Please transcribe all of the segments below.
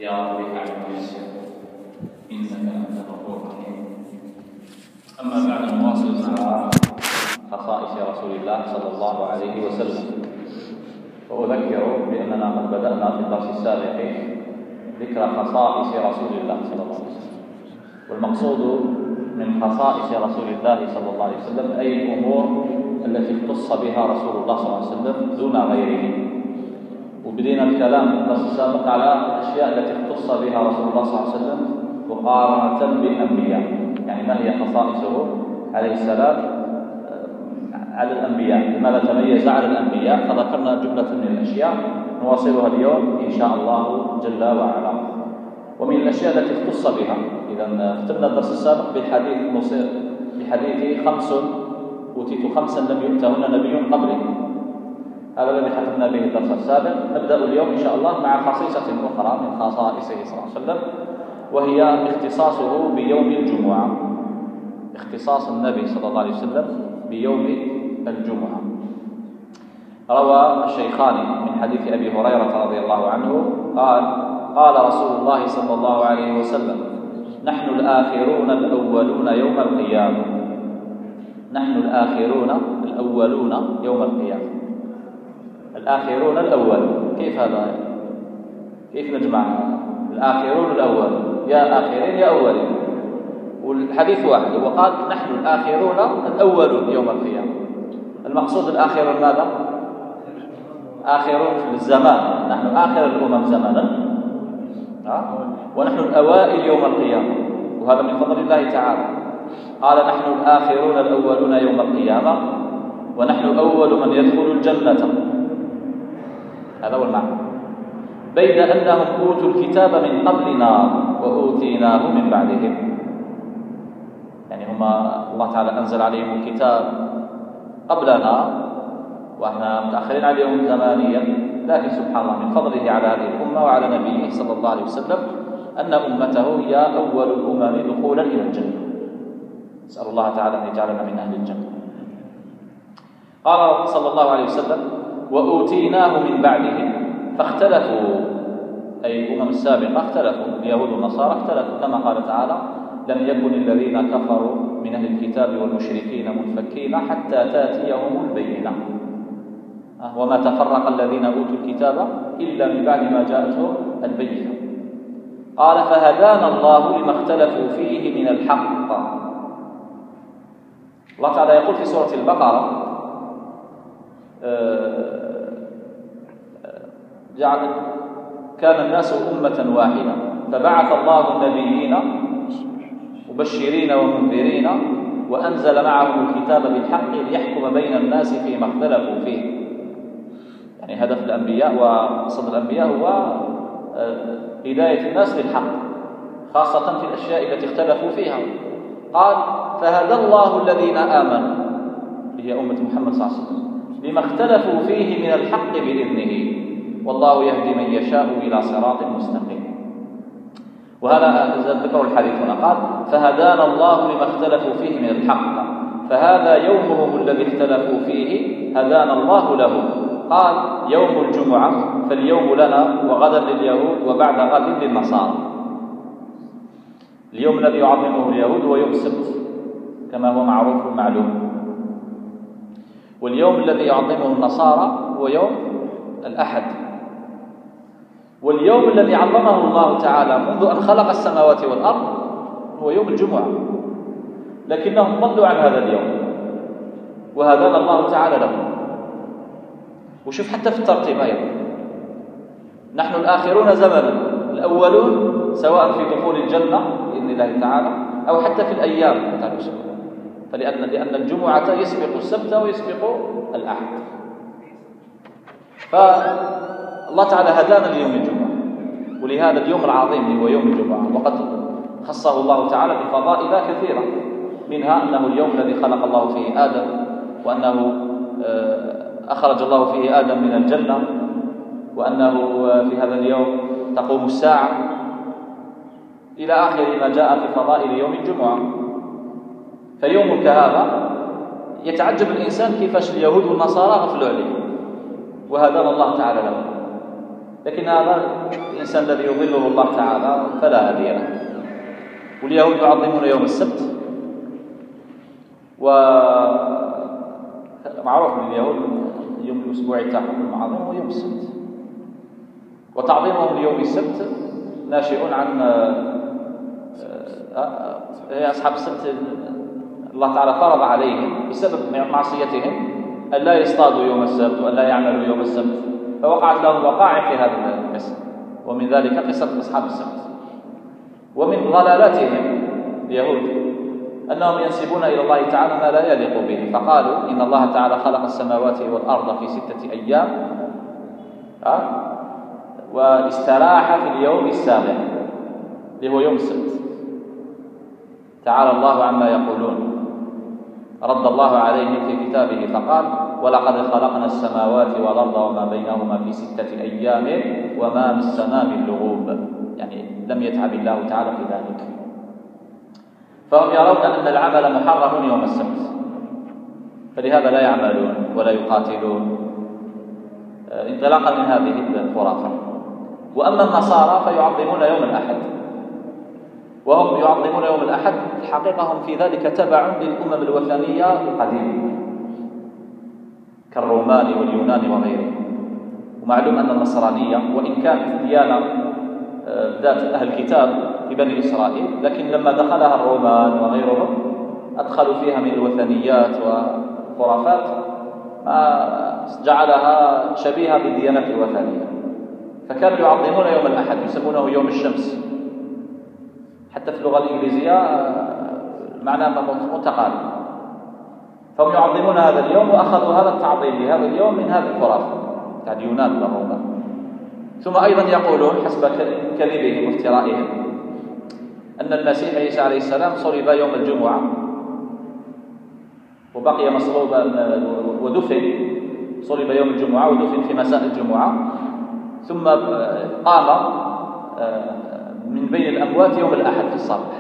يا رب اعلم ويسر انك انت الغفور الرحيم. اما بعد، نواصل مع خصائص رسول الله صلى الله عليه وسلم. واذكر باننا قد بدانا في الدرس السابق ذكر خصائص رسول الله صلى الله عليه وسلم، والمقصود من خصائص رسول الله صلى الله عليه وسلم اي الامور التي اختص بها رسول الله صلى الله عليه وسلم دون غيره. وبدينا الكلام في الدرس السابق على الاشياء التي اختص بها رسول الله صلى الله عليه وسلم مقارنه بالانبياء، يعني ما هي خصائصه عليه السلام على الانبياء، لماذا تميز على الانبياء، فذكرنا جمله من الاشياء نواصلها اليوم ان شاء الله جل وعلا. ومن الاشياء التي اختص بها، اذا ختمنا الدرس السابق بحديث 5 اوتيت 5 لم يؤتهن نبي قبلي، هذا الذي ختمنا به الدرس السابق. نبدا اليوم ان شاء الله مع خصيصه اخرى من خصائصه صلى الله عليه وسلم، وهي اختصاصه بيوم الجمعه، اختصاص النبي صلى الله عليه وسلم بيوم الجمعه. روى الشيخان من حديث ابي هريره رضي الله عنه قال: قال رسول الله صلى الله عليه وسلم: نحن الآخرون الأولون يوم القيامة. نحن الآخرون الأولون يوم القيامة. الآخرون الأول، كيف هذا؟ كيف نجمع الآخرون الأول؟ يا آخرين يا أولين، والحديث واحد، وقال نحن الآخرون الأولون يوم القيامة. المقصود الآخرون ماذا؟ آخرون في الزمان، نحن آخر الأمم زمانا، ونحن الأوائل يوم القيامة، وهذا من فضل الله تعالى. قال: نحن الآخرون الأولون يوم القيامة، ونحن أول من يدخل الجنة. هذا هو المعنى. بين أنهم أوتوا الكتاب من قبلنا وأوتيناه من بعدهم، يعني هما الله تعالى أنزل عليهم الكتاب قبلنا وإحنا متأخرين عليهم زمانيا، لكن سبحان الله من فضله على هذه الأمة وعلى نبيه صلى الله عليه وسلم أن أمته هي أول الأمم دخولا إلى الجنة. نسأل الله تعالى أن يجعلنا من أهل الجنة. قال صلى الله عليه وسلم: وأوتيناه من بعدهم. فاختلفوا، أي الأمم السابقة اختلفوا، اليهود والنصارى اختلفوا، كما قال تعالى: لم يكن الذين كفروا من أهل الكتاب والمشركين منفكين حتى تأتيهم البينة، وما تفرق الذين أوتوا الكتاب إلا من بعد ما جاءتهم البينة. قال: فهدانا الله لما اختلفوا فيه من الحق. الله تعالى يقول في سورة البقرة: كان الناس أمة واحدة فبعث الله النبيين مبشرين ومنذرين وأنزل معهم الكتاب بالحق ليحكم بين الناس فيما اختلفوا فيه. يعني هدف الأنبياء ومقصد الأنبياء هو هداية الناس للحق، خاصة في الأشياء التي اختلفوا فيها. قال: فهدى الله الذين آمنوا، هي أمة محمد صلى الله عليه وسلم، لما اختلفوا فيه من الحق بإذنه، والله يهدي من يشاء إلى صراط مستقيم. وهذا ذكر الحديث هنا، قال: فهدانا الله لما اختلفوا فيه من الحق، فهذا يومهم الذي اختلفوا فيه هدانا الله له. قال: يوم الجمعة، فاليوم لنا وغدا لليهود وبعد غد للنصارى. اليوم الذي يعظمه اليهود هو يوم السبت كما هو معروف ومعلوم، واليوم الذي يعظمه النصارى هو يوم الأحد، واليوم الذي عظمه الله تعالى منذ أن خلق السماوات والأرض هو يوم الجمعة، لكنهم ضلوا عن هذا اليوم وهدانا الله تعالى له. وشوف حتى في الترتيب أيضا، نحن الآخرون زمنا، الأولون سواء في دخول الجنة بإذن الله تعالى أو حتى في الأيام، لأن الجمعة يسبق السبت ويسبق الأحد. فالله تعالى هدانا ليوم الجمعة، ولهذا اليوم العظيم هو يوم الجمعة، وقد خصه الله تعالى بفضائل كثيرة، منها أنه اليوم الذي خلق الله فيه آدم، وأنه أخرج الله فيه آدم من الجنة، وأنه في هذا اليوم تقوم الساعة، إلى آخر ما جاء في فضائل يوم الجمعة. فيوم كهذا يتعجب الإنسان كيفاش اليهود والنصارى غفلوا عليه وهدانا الله تعالى له. لكن هذا الإنسان الذي يظله الله تعالى فلا هدي له. واليهود يعظمون يوم السبت، ومعروف من اليهود يوم الأسبوع تاعهم المعظم هو يوم السبت، وتعظيمهم ليوم السبت ناشئ عن أصحاب السبت الله تعالى فرض عليهم بسبب معصيتهم أن لا يصطادوا يوم السبت وأن لا يعملوا يوم السبت، فوقعت لهم وقائع في هذا القسم، ومن ذلك قصة أصحاب السبت. ومن ضلالاتهم اليهود أنهم ينسبون إلى الله تعالى ما لا يليق به، فقالوا إن الله تعالى خلق السماوات والأرض في 6 أيام واستراح في اليوم السابع اللي هو يوم السبت. تعالى الله عما يقولون. رد الله عليهم في كتابه فقال ولقد خلقنا السماوات والأرض وما بينهما في 6 أيام وما مسنا من لغوب، يعني لم يتعب الله تعالى في ذلك. فهم يرون أن العمل محرم يوم السبت، فلهذا لا يعملون ولا يقاتلون انطلاقا من هذه الخرافة. وأما النصارى فيعظمون يوم الأحد، وهم يعظمون يوم الأحد الحقيقة هم في ذلك تبع للأمم الوثنية القديمة كالرومان واليونان وغيرهم. ومعلوم أن النصرانية وإن كانت ديانة ذات أهل الكتاب في بني إسرائيل، لكن لما دخلها الرومان وغيرهم أدخلوا فيها من الوثنيات وخرافات ما جعلها شبيهة بالديانة الوثنية، فكانوا يعظمون يوم الأحد يسمونه يوم الشمس، حتى في اللغة الإنجليزية معناه متقارب. فهم يعظمون هذا اليوم وأخذوا هذا التعظيم لهذا اليوم من هذه الخرافة بتاع اليونان والرومان. ثم أيضا يقولون حسب كذبهم وافترائهم أن المسيح عيسى عليه السلام صلب يوم الجمعة وبقي مصلوبا ودفن، صلب يوم الجمعة ودفن في مساء الجمعة، ثم قام من بين الأموات يوم الأحد في الصباح.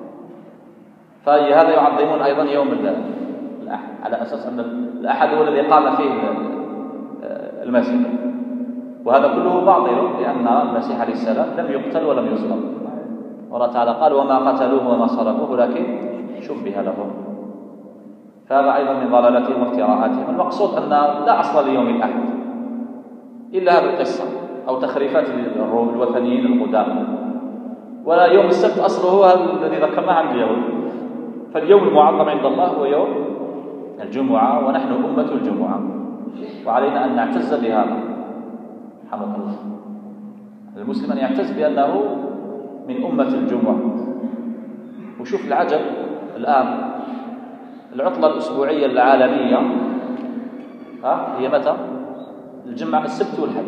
فهذا يعظمون أيضا يوم الأحد على أساس أن الأحد هو الذي قام فيه المسيح، وهذا كله باطل لأن المسيح عليه السلام لم يقتل ولم يصلب، والله تعالى قال وما قتلوه وما صلبوه ولكن شبه لهم. فهذا أيضا من ضلالاتهم وافتراءاتهم. المقصود أن لا أصل ليوم الأحد إلا هذه القصة أو تخريفات الوثنيين القدامى، ولا يوم السبت أصله الذي ذكرناه عن اليهود. فاليوم المعظم عند الله هو يوم الجمعة، ونحن أمة الجمعة وعلينا أن نعتز بهذا. حمد الله المسلم أن يعتز بأنه من أمة الجمعة. وشوف العجب الآن العطلة الأسبوعية العالمية هي متى؟ الجمعة السبت والحد،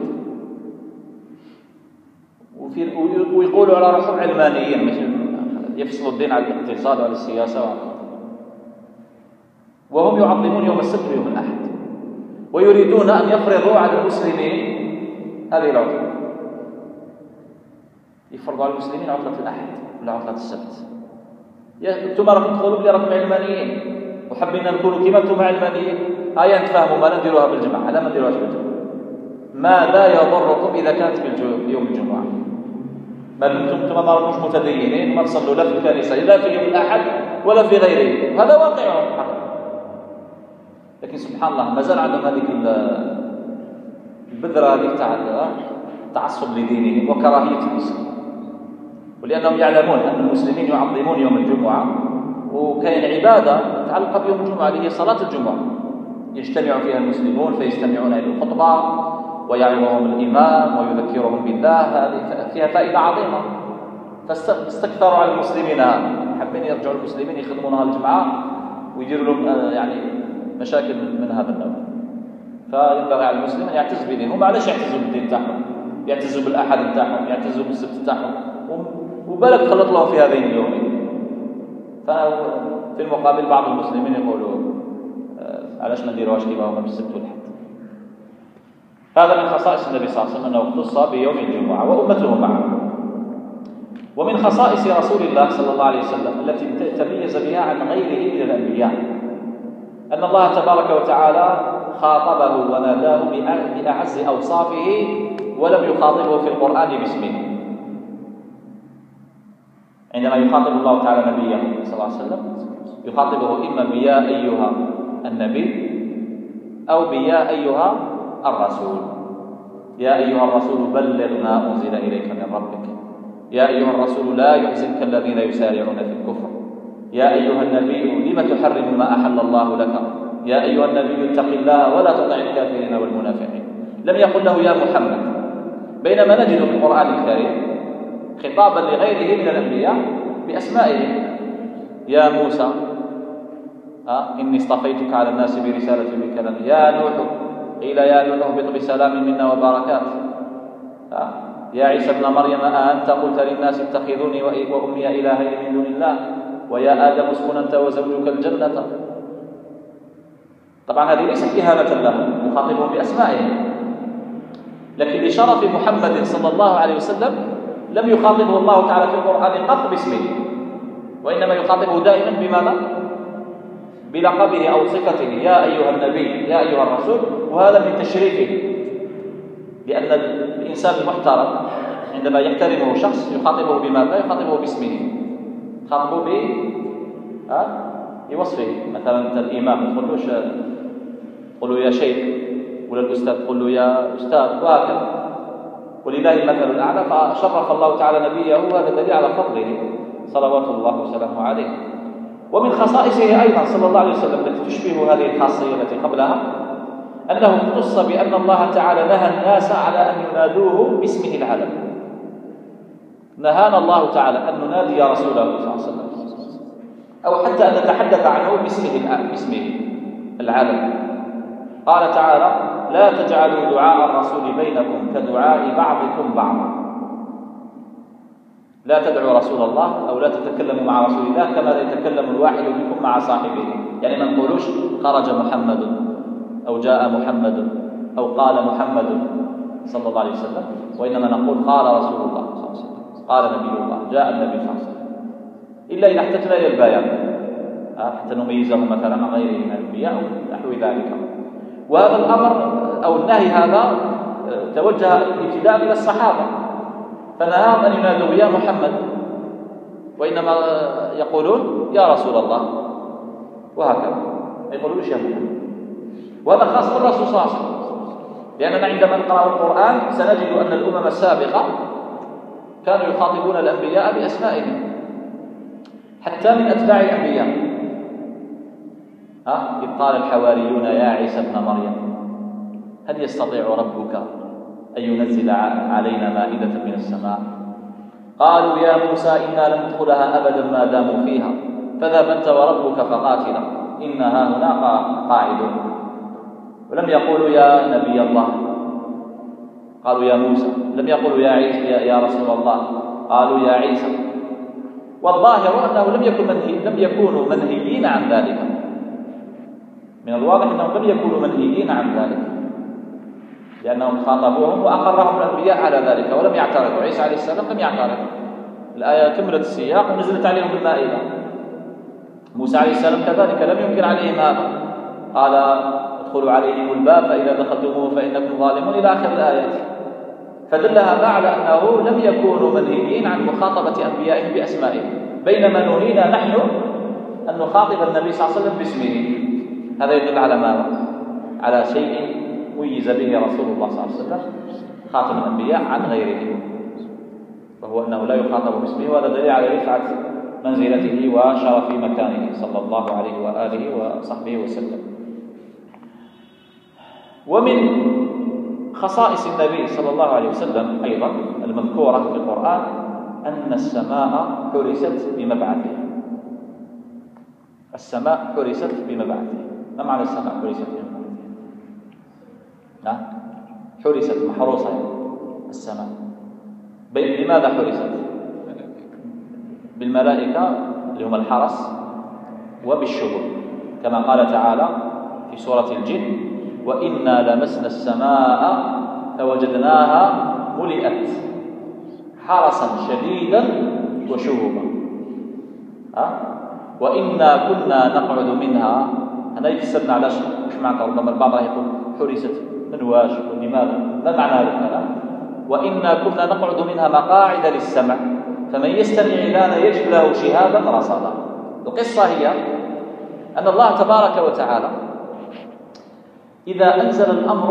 ويقولوا على روحهم علمانيين، مش يفصلوا الدين عن الاقتصاد وعن السياسة وهم يعظمون يوم السبت ويوم الأحد، ويريدون أن يفرضوا على المسلمين هذه العطلة، يفرضوا على المسلمين عطلة الأحد ولا عطلة السبت. أنتم راكم تقولوا بلي راكم علمانيين وحابين نكونوا كما أنتم علمانيين، هيا نتفاهموا ما نديروها بالجمعة، لا ما نديروهاش بالجمعة. ماذا يضركم إذا كانت يوم الجمعة؟ ما أنتم ما راكمش متدينين، ما تصلوا لا في الكنيسة لا في يوم الأحد ولا في غيره، هذا واقعهم. لكن سبحان الله ما زال عندهم هذيك البذرة هذيك تاع التعصب لدينهم وكراهية الإسلام، ولأنهم يعلمون أن المسلمين يعظمون يوم الجمعة، وكاين عبادة متعلقة بيوم الجمعة اللي هي صلاة الجمعة، يجتمع فيها المسلمون فيستمعون إلى الخطبة ويعظهم الإمام ويذكرهم بالله، هذه فيها فائدة عظيمة. فاستكثروا على المسلمين، حابين يرجعوا المسلمين يخدمونها الجمعة ويديروا لهم يعني مشاكل من هذا النوع. فينبغي على المسلم أن يعتز بدينهم. علاش يعتزوا بالدين تاعهم؟ يعتزوا بالأحد تاعهم، يعتزوا بالسبت تاعهم، وبالك تخلط لهم في هذين اليومين. ففي المقابل بعض المسلمين يقولوا علاش ما نديروهاش كيما هما بالسبت والأحد. هذا من خصائص النبي صلى الله عليه وسلم أنه اختص بيوم الجمعة وأمته معه. ومن خصائص رسول الله صلى الله عليه وسلم التي تميز بها عن غيره من الأنبياء أن الله تبارك وتعالى خاطبه وناداه بأعز أوصافه ولم يخاطبه في القرآن باسمه. عندما يخاطب الله تعالى نبيه صلى الله عليه وسلم يخاطبه إما بيا أيها النبي أو بيا أيها الرسول. يا أيها الرسول بلغ ما أنزل إليك من ربك، يا أيها الرسول لا يحزنك الذين يسارعون في الكفر، يا أيها النبي لم تحرم ما أحل الله لك، يا أيها النبي اتق الله ولا تطع الكافرين والمنافقين. لم يقل له يا محمد، بينما نجد في القرآن الكريم خطابا لغيره من الأنبياء بأسمائهم. يا موسى إني اصطفيتك على الناس برسالتي بكلامي، يا نوح قيل يا نوح اهبط بسلام منا وبركات، يا عيسى ابن مريم أأنت قلت للناس اتخذوني وأمي إلهين من دون الله، ويا آدم اسكن أنت وزوجك الجنة. طبعا هذه ليست إهانة لهم، يخاطبهم بأسمائهم، لكن لشرف محمد صلى الله عليه وسلم لم يخاطبه الله تعالى في القرآن قط باسمه، وإنما يخاطبه دائما بماذا؟ بلقبه أو صفته، يا أيها النبي يا أيها الرسول. وهذا من تشريفه، لأن الإنسان المحترم عندما يحترمه شخص يخاطبه بماذا؟ يخاطبه باسمه، يخاطبه بوصفه. مثلا أنت الإمام تقول له يا شيخ، ولا الأستاذ تقول له يا أستاذ، وهكذا. ولله المثل الأعلى، فشرف الله تعالى نبيه، وهذا دليل على فضله صلوات الله وسلامه عليه. ومن خصائصه أيضا صلى الله عليه وسلم التي تشبه هذه الخاصية التي قبلها أنه اختص بأن الله تعالى نهى الناس على أن ينادوه باسمه العلم. نهانا الله تعالى أن ننادي رسوله صلى الله عليه وسلم، أو حتى أن نتحدث عنه باسمه العلم. قال تعالى: لا تجعلوا دعاء الرسول بينكم كدعاء بعضكم بعضا. لا تدعوا رسول الله أو لا تتكلموا مع رسول الله كما يتكلم الواحد منكم مع صاحبه. يعني ما نقولوش خرج محمد أو جاء محمد أو قال محمد صلى الله عليه وسلم، وإنما نقول قال رسول الله صلى الله عليه وسلم، قال نبي الله، جاء النبي صلى الله عليه وسلم، إلا إذا احتجنا إلى البيان حتى نميزه مثلا عن غيره من الأنبياء ونحو ذلك. وهذا الأمر أو النهي هذا توجه ابتداء إلى الصحابة، فنهاهم أن ينادوا يا محمد، وإنما يقولون يا رسول الله، وهكذا ما يقولوش يا محمد. وهذا خاص بالرسول صلى الله عليه وسلم، لأننا عندما نقرأ القرآن سنجد أن الأمم السابقة كانوا يخاطبون الأنبياء بأسمائهم حتى من أتباع الأنبياء. إذ قال الحواريون يا عيسى ابن مريم هل يستطيع ربك أن ينزل علينا مائدة من السماء؟ قالوا يا موسى إنا لن ندخلها أبدا ما داموا فيها فاذهب أنت وربك فقاتلا إنا هاهنا قاعدون. ولم يقولوا يا نبي الله، قالوا يا موسى. لم يقولوا يا عيسى يا رسول الله، قالوا يا عيسى. والظاهر أنه لم يكونوا منهيين عن ذلك. من الواضح أنهم لم يكونوا منهيين عن ذلك، لأنهم خاطبوهم وأقرهم الأنبياء على ذلك ولم يعترضوا. عيسى عليه السلام لم يعترض، الآية كملت السياق ونزلت عليهم بالمائدة. موسى عليه السلام كذلك لم ينكر عليهم هذا، قال ادخلوا عليهم الباب فإذا دخلتموه فإنكم ظالمون إلى آخر الآيات. فدل هذا على أنه لم يكونوا منهيين عن مخاطبة أنبيائهم بأسمائهم، بينما نهينا نحن أن نخاطب النبي صلى الله عليه وسلم باسمه. هذا يدل على ماذا؟ على شيء ميز به رسول الله صلى الله عليه وسلم خاتم الأنبياء عن غيره، وهو أنه لا يخاطب باسمه. وهذا دليل على رفعة منزلته وشرف مكانه صلى الله عليه وآله وصحبه وسلم. ومن خصائص النبي صلى الله عليه وسلم أيضا المذكورة في القرآن أن السماء حرست بمبعثه. السماء حرست بمبعثه. ما معنى السماء حرست بمبعثه؟ حرست محروسة السماء. لماذا حرست؟ بالملائكة اللي هم الحرس، وبالشهود كما قال تعالى في سورة الجن: وإنا لمسنا السماء فوجدناها ملئت حرسا شديدا وشهبا. وإنا كنا نقعد منها. أنا يفسرنا علاش مش معنى. ربما البعض يقول حرست من واش ولماذا؟ ما معنى هذا الكلام؟ وإنا كنا نقعد منها مقاعد للسمع فمن يستمع الآن يجد له شهابا رصدا. القصة هي أن الله تبارك وتعالى إذا أنزل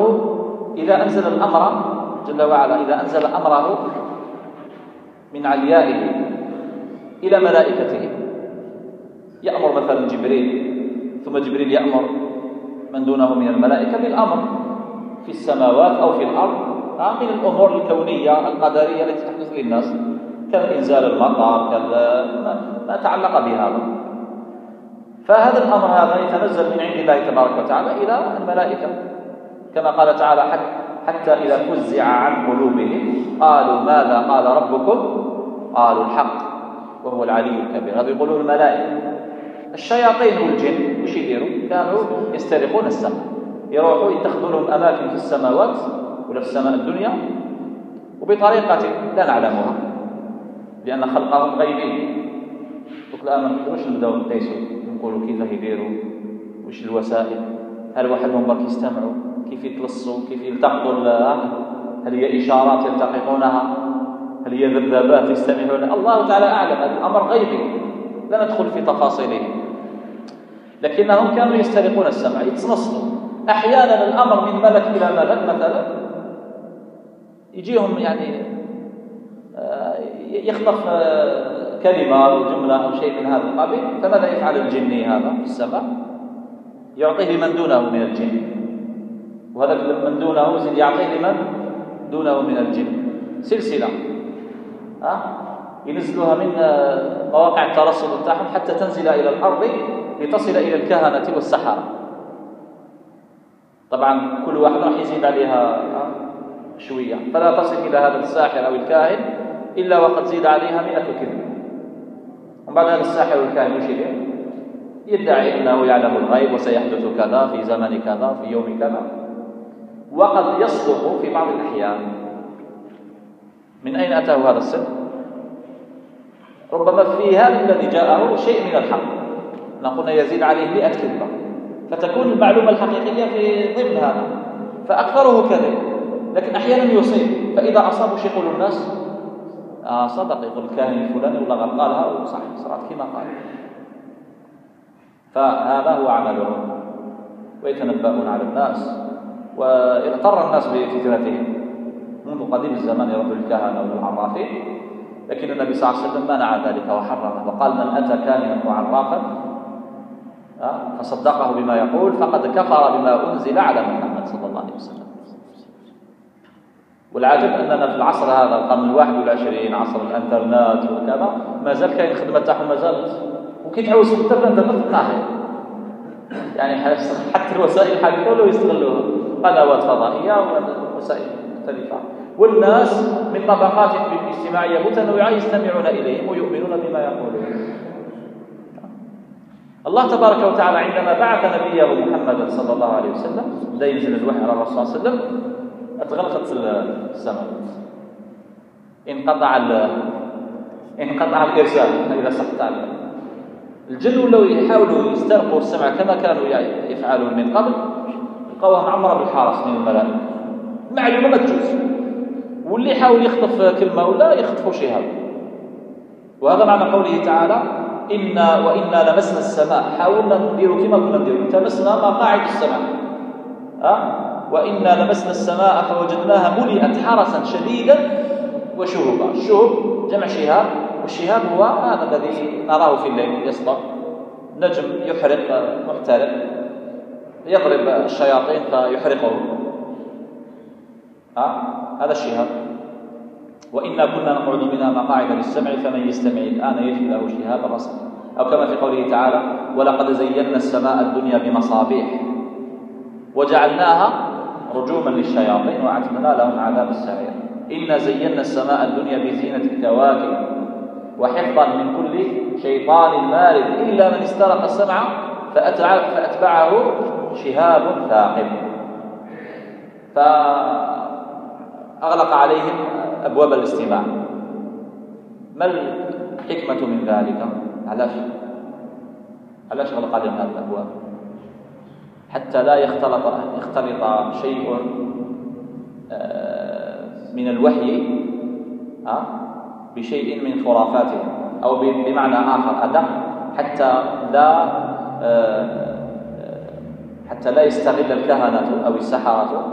الأمر جل وعلا، إذا أنزل أمره من عليائه إلى ملائكته، يأمر مثلا جبريل، ثم جبريل يأمر من دونه من الملائكة بالأمر في السماوات أو في الأرض من الأمور الكونية القدرية التي تحدث للناس، كإنزال المطر، ما تعلق بهذا. فهذا الأمر هذا يتنزل من عند الله تبارك وتعالى إلى الملائكة، كما قال تعالى حتى إذا فزع عن قلوبهم قالوا ماذا قال ربكم قالوا الحق وهو العلي الكبير. هذا يقولون الملائكة. الشياطين والجن وش يديروا؟ كانوا يسترقون السماء، يروحوا يتخذوا لهم أماكن في السماوات ولا في السماء الدنيا، وبطريقة لا نعلمها لأن خلقهم غيبي. لا ما نقدروش نبداو نقيسوا نقولوا كيف يديروا، وش الوسائل، هل وحدهم برك يستمعوا، كيف يتلصوا، كيف يلتقطوا، هل هي إشارات يلتقطونها، هل هي ذبذبات يستمعون، الله تعالى أعلم. هذا الأمر غيبي لا ندخل في تفاصيله، لكنهم كانوا يسترقون السمع، يتصنصوا. أحيانا الأمر من ملك إلى ملك مثلا يجيهم يعني يخطف كلمة أو جملة أو شيء من هذا القبيل، فماذا يفعل الجني هذا في السماء؟ يعطيه لمن دونه من الجن، وهذا من دونه يزيد يعطيه لمن دونه من الجن، سلسلة ينزلوها من مواقع الترصد بتاعهم حتى تنزل إلى الأرض لتصل إلى الكهنة والسحرة. طبعا كل واحد راح يزيد عليها شوية، فلا تصل إلى هذا الساحر أو الكاهن إلا وقد زيد عليها 100 كذبة. وبعد هذا الساحر والكاهن وش يدعي أنه يعلم الغيب وسيحدث كذا في زمن كذا في يوم كذا، وقد يصدق في بعض الأحيان. من أين أتاه هذا السر؟ ربما في هذا الذي جاءه شيء من الحق، نقول يزيد عليه 100 كذبة، فتكون المعلومة الحقيقية في ضمن هذا، فأكثره كذب، لكن أحيانا يصيب. فإذا أصابوا شيء يقول الناس صدق، يقول الكاهن الفلاني ولا قالها وصح صارت كما قال. فهذا هو عملهم، ويتنبؤون على الناس، واغتر الناس بفتنتهم منذ قديم الزمان يردوا الكهنة والعرافين، لكن النبي صلى الله عليه وسلم منع ذلك وحرمه، وقال من أتى كاهنا وعرافا فصدقه بما يقول فقد كفر بما أنزل على محمد صلى الله عليه وسلم. والعجب أننا في العصر هذا القرن 21 عصر الانترنت وكذا ما زال كاين خدمة تاعهم ما زالت، وكي تعوز في الانترنت تلقاها، يعني حتى الوسائل الحديثة ولا يستغلوها، قنوات فضائية ووسائل مختلفة، والناس من طبقات اجتماعية متنوعة يستمعون إليهم ويؤمنون بما يقولون. الله تبارك وتعالى عندما بعث نبيه محمد صلى الله عليه وسلم بدا ينزل الوحي على الرسول صلى الله عليه وسلم، اتغلقت السماء، انقطع الإرسال إذا صح تعالى. الجن ولاو يحاولوا يسترقوا السمع كما كانوا يفعلون من قبل، لقوها معمرة بالحرس من الملائكة، معلومة ما تجوز، واللي يحاول يخطف كلمة ولا يخطفوا شهاب. وهذا معنى قوله تعالى وإنا لمسنا السماء، حاولنا نديروا كما كنا نديروا، تمسنا مقاعد السماء وإنا لمسنا السماء فوجدناها ملئت حرسا شديدا وشهبا. الشهب جمع شهاب، والشهاب هو هذا الذي نراه في الليل يسطع، نجم يحرق محترق يضرب الشياطين فيحرقهم، هذا الشهاب. وإنا كنا نقعد منها مقاعد للسمع فمن يستمع الآن يجد له شهابا رصدا، أو كما في قوله تعالى ولقد زينا السماء الدنيا بمصابيح وجعلناها رجوما للشياطين وأعتدنا لهم عذاب السعير. إنا زينا السماء الدنيا بزينة الكواكب وحفظا من كل شيطان مارد إلا من استرق السمع فأتبعه شهاب ثاقب، فأغلق عليهم أبواب الاستماع. ما الحكمة من ذلك؟ علاش غلق عليهم هذه الأبواب؟ حتى لا يختلط شيء من الوحي بشيء من خرافاتهم، أو بمعنى آخر أدق، حتى لا يستغل الكهنة أو السحرة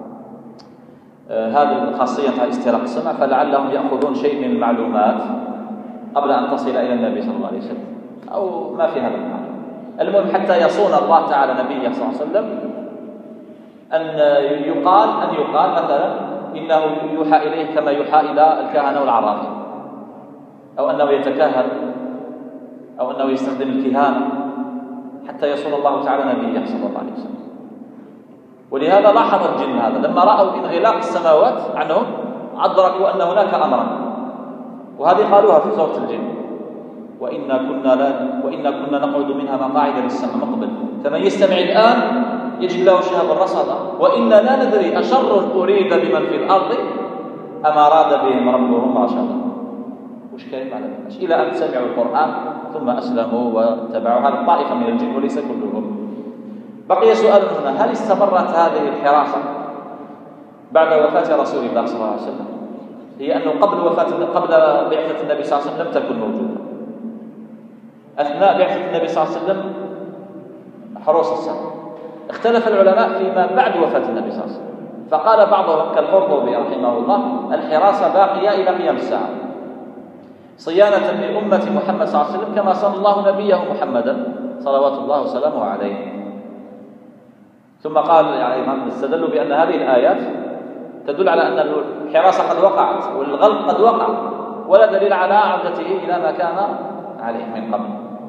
هذه الخاصية استراق السمع، فلعلهم يأخذون شيء من المعلومات قبل أن تصل إلى النبي صلى الله عليه وسلم، أو ما في هذا المعنى. المهم حتى يصون الله تعالى نبيه صلى الله عليه وسلم أن يقال مثلا إنه يوحى إليه كما يوحى إلى الكهنة والعرافة، أو أنه يتكهن، أو أنه يستخدم الكهانة، حتى يصون الله تعالى نبيه صلى الله عليه وسلم. ولهذا لاحظ الجن هذا لما رأوا انغلاق السماوات عنهم أدركوا أن هناك أمرا، وهذه قالوها في سورة الجن: وإنا كنا نقعد منها مقاعد للسمع مقبل فمن يستمع الآن يجد له شهابا رصدا وإنا لا ندري أشر أريد بمن في الأرض أم أراد بهم ربهم رشدا. وش كلمة على ذلك؟ إلى أن سمعوا القرآن ثم أسلموا واتبعوا. هذا طائفة من الجن وليس كلهم. بقي سؤال هنا: هل استمرت هذه الحراسة بعد وفاة رسول الله صلى الله عليه وسلم؟ هي أنه قبل بعثة النبي صلى الله عليه وسلم لم تكن موجودة. أثناء بعثة النبي صلى الله عليه وسلم حروس السماء. اختلف العلماء فيما بعد وفاة النبي صلى الله عليه وسلم، فقال بعضهم كالقرطبي رحمه الله: الحراسة باقية إلى قيام الساعة صيانة لأمة محمد صلى الله عليه وسلم كما صان الله نبيه محمدا صلوات الله وسلامه عليه. ثم قال يعني استدلوا بأن هذه الآيات تدل على أن الحراسة قد وقعت والغلق قد وقع، ولا دليل على عودته إلى ما كان عليه من قبل.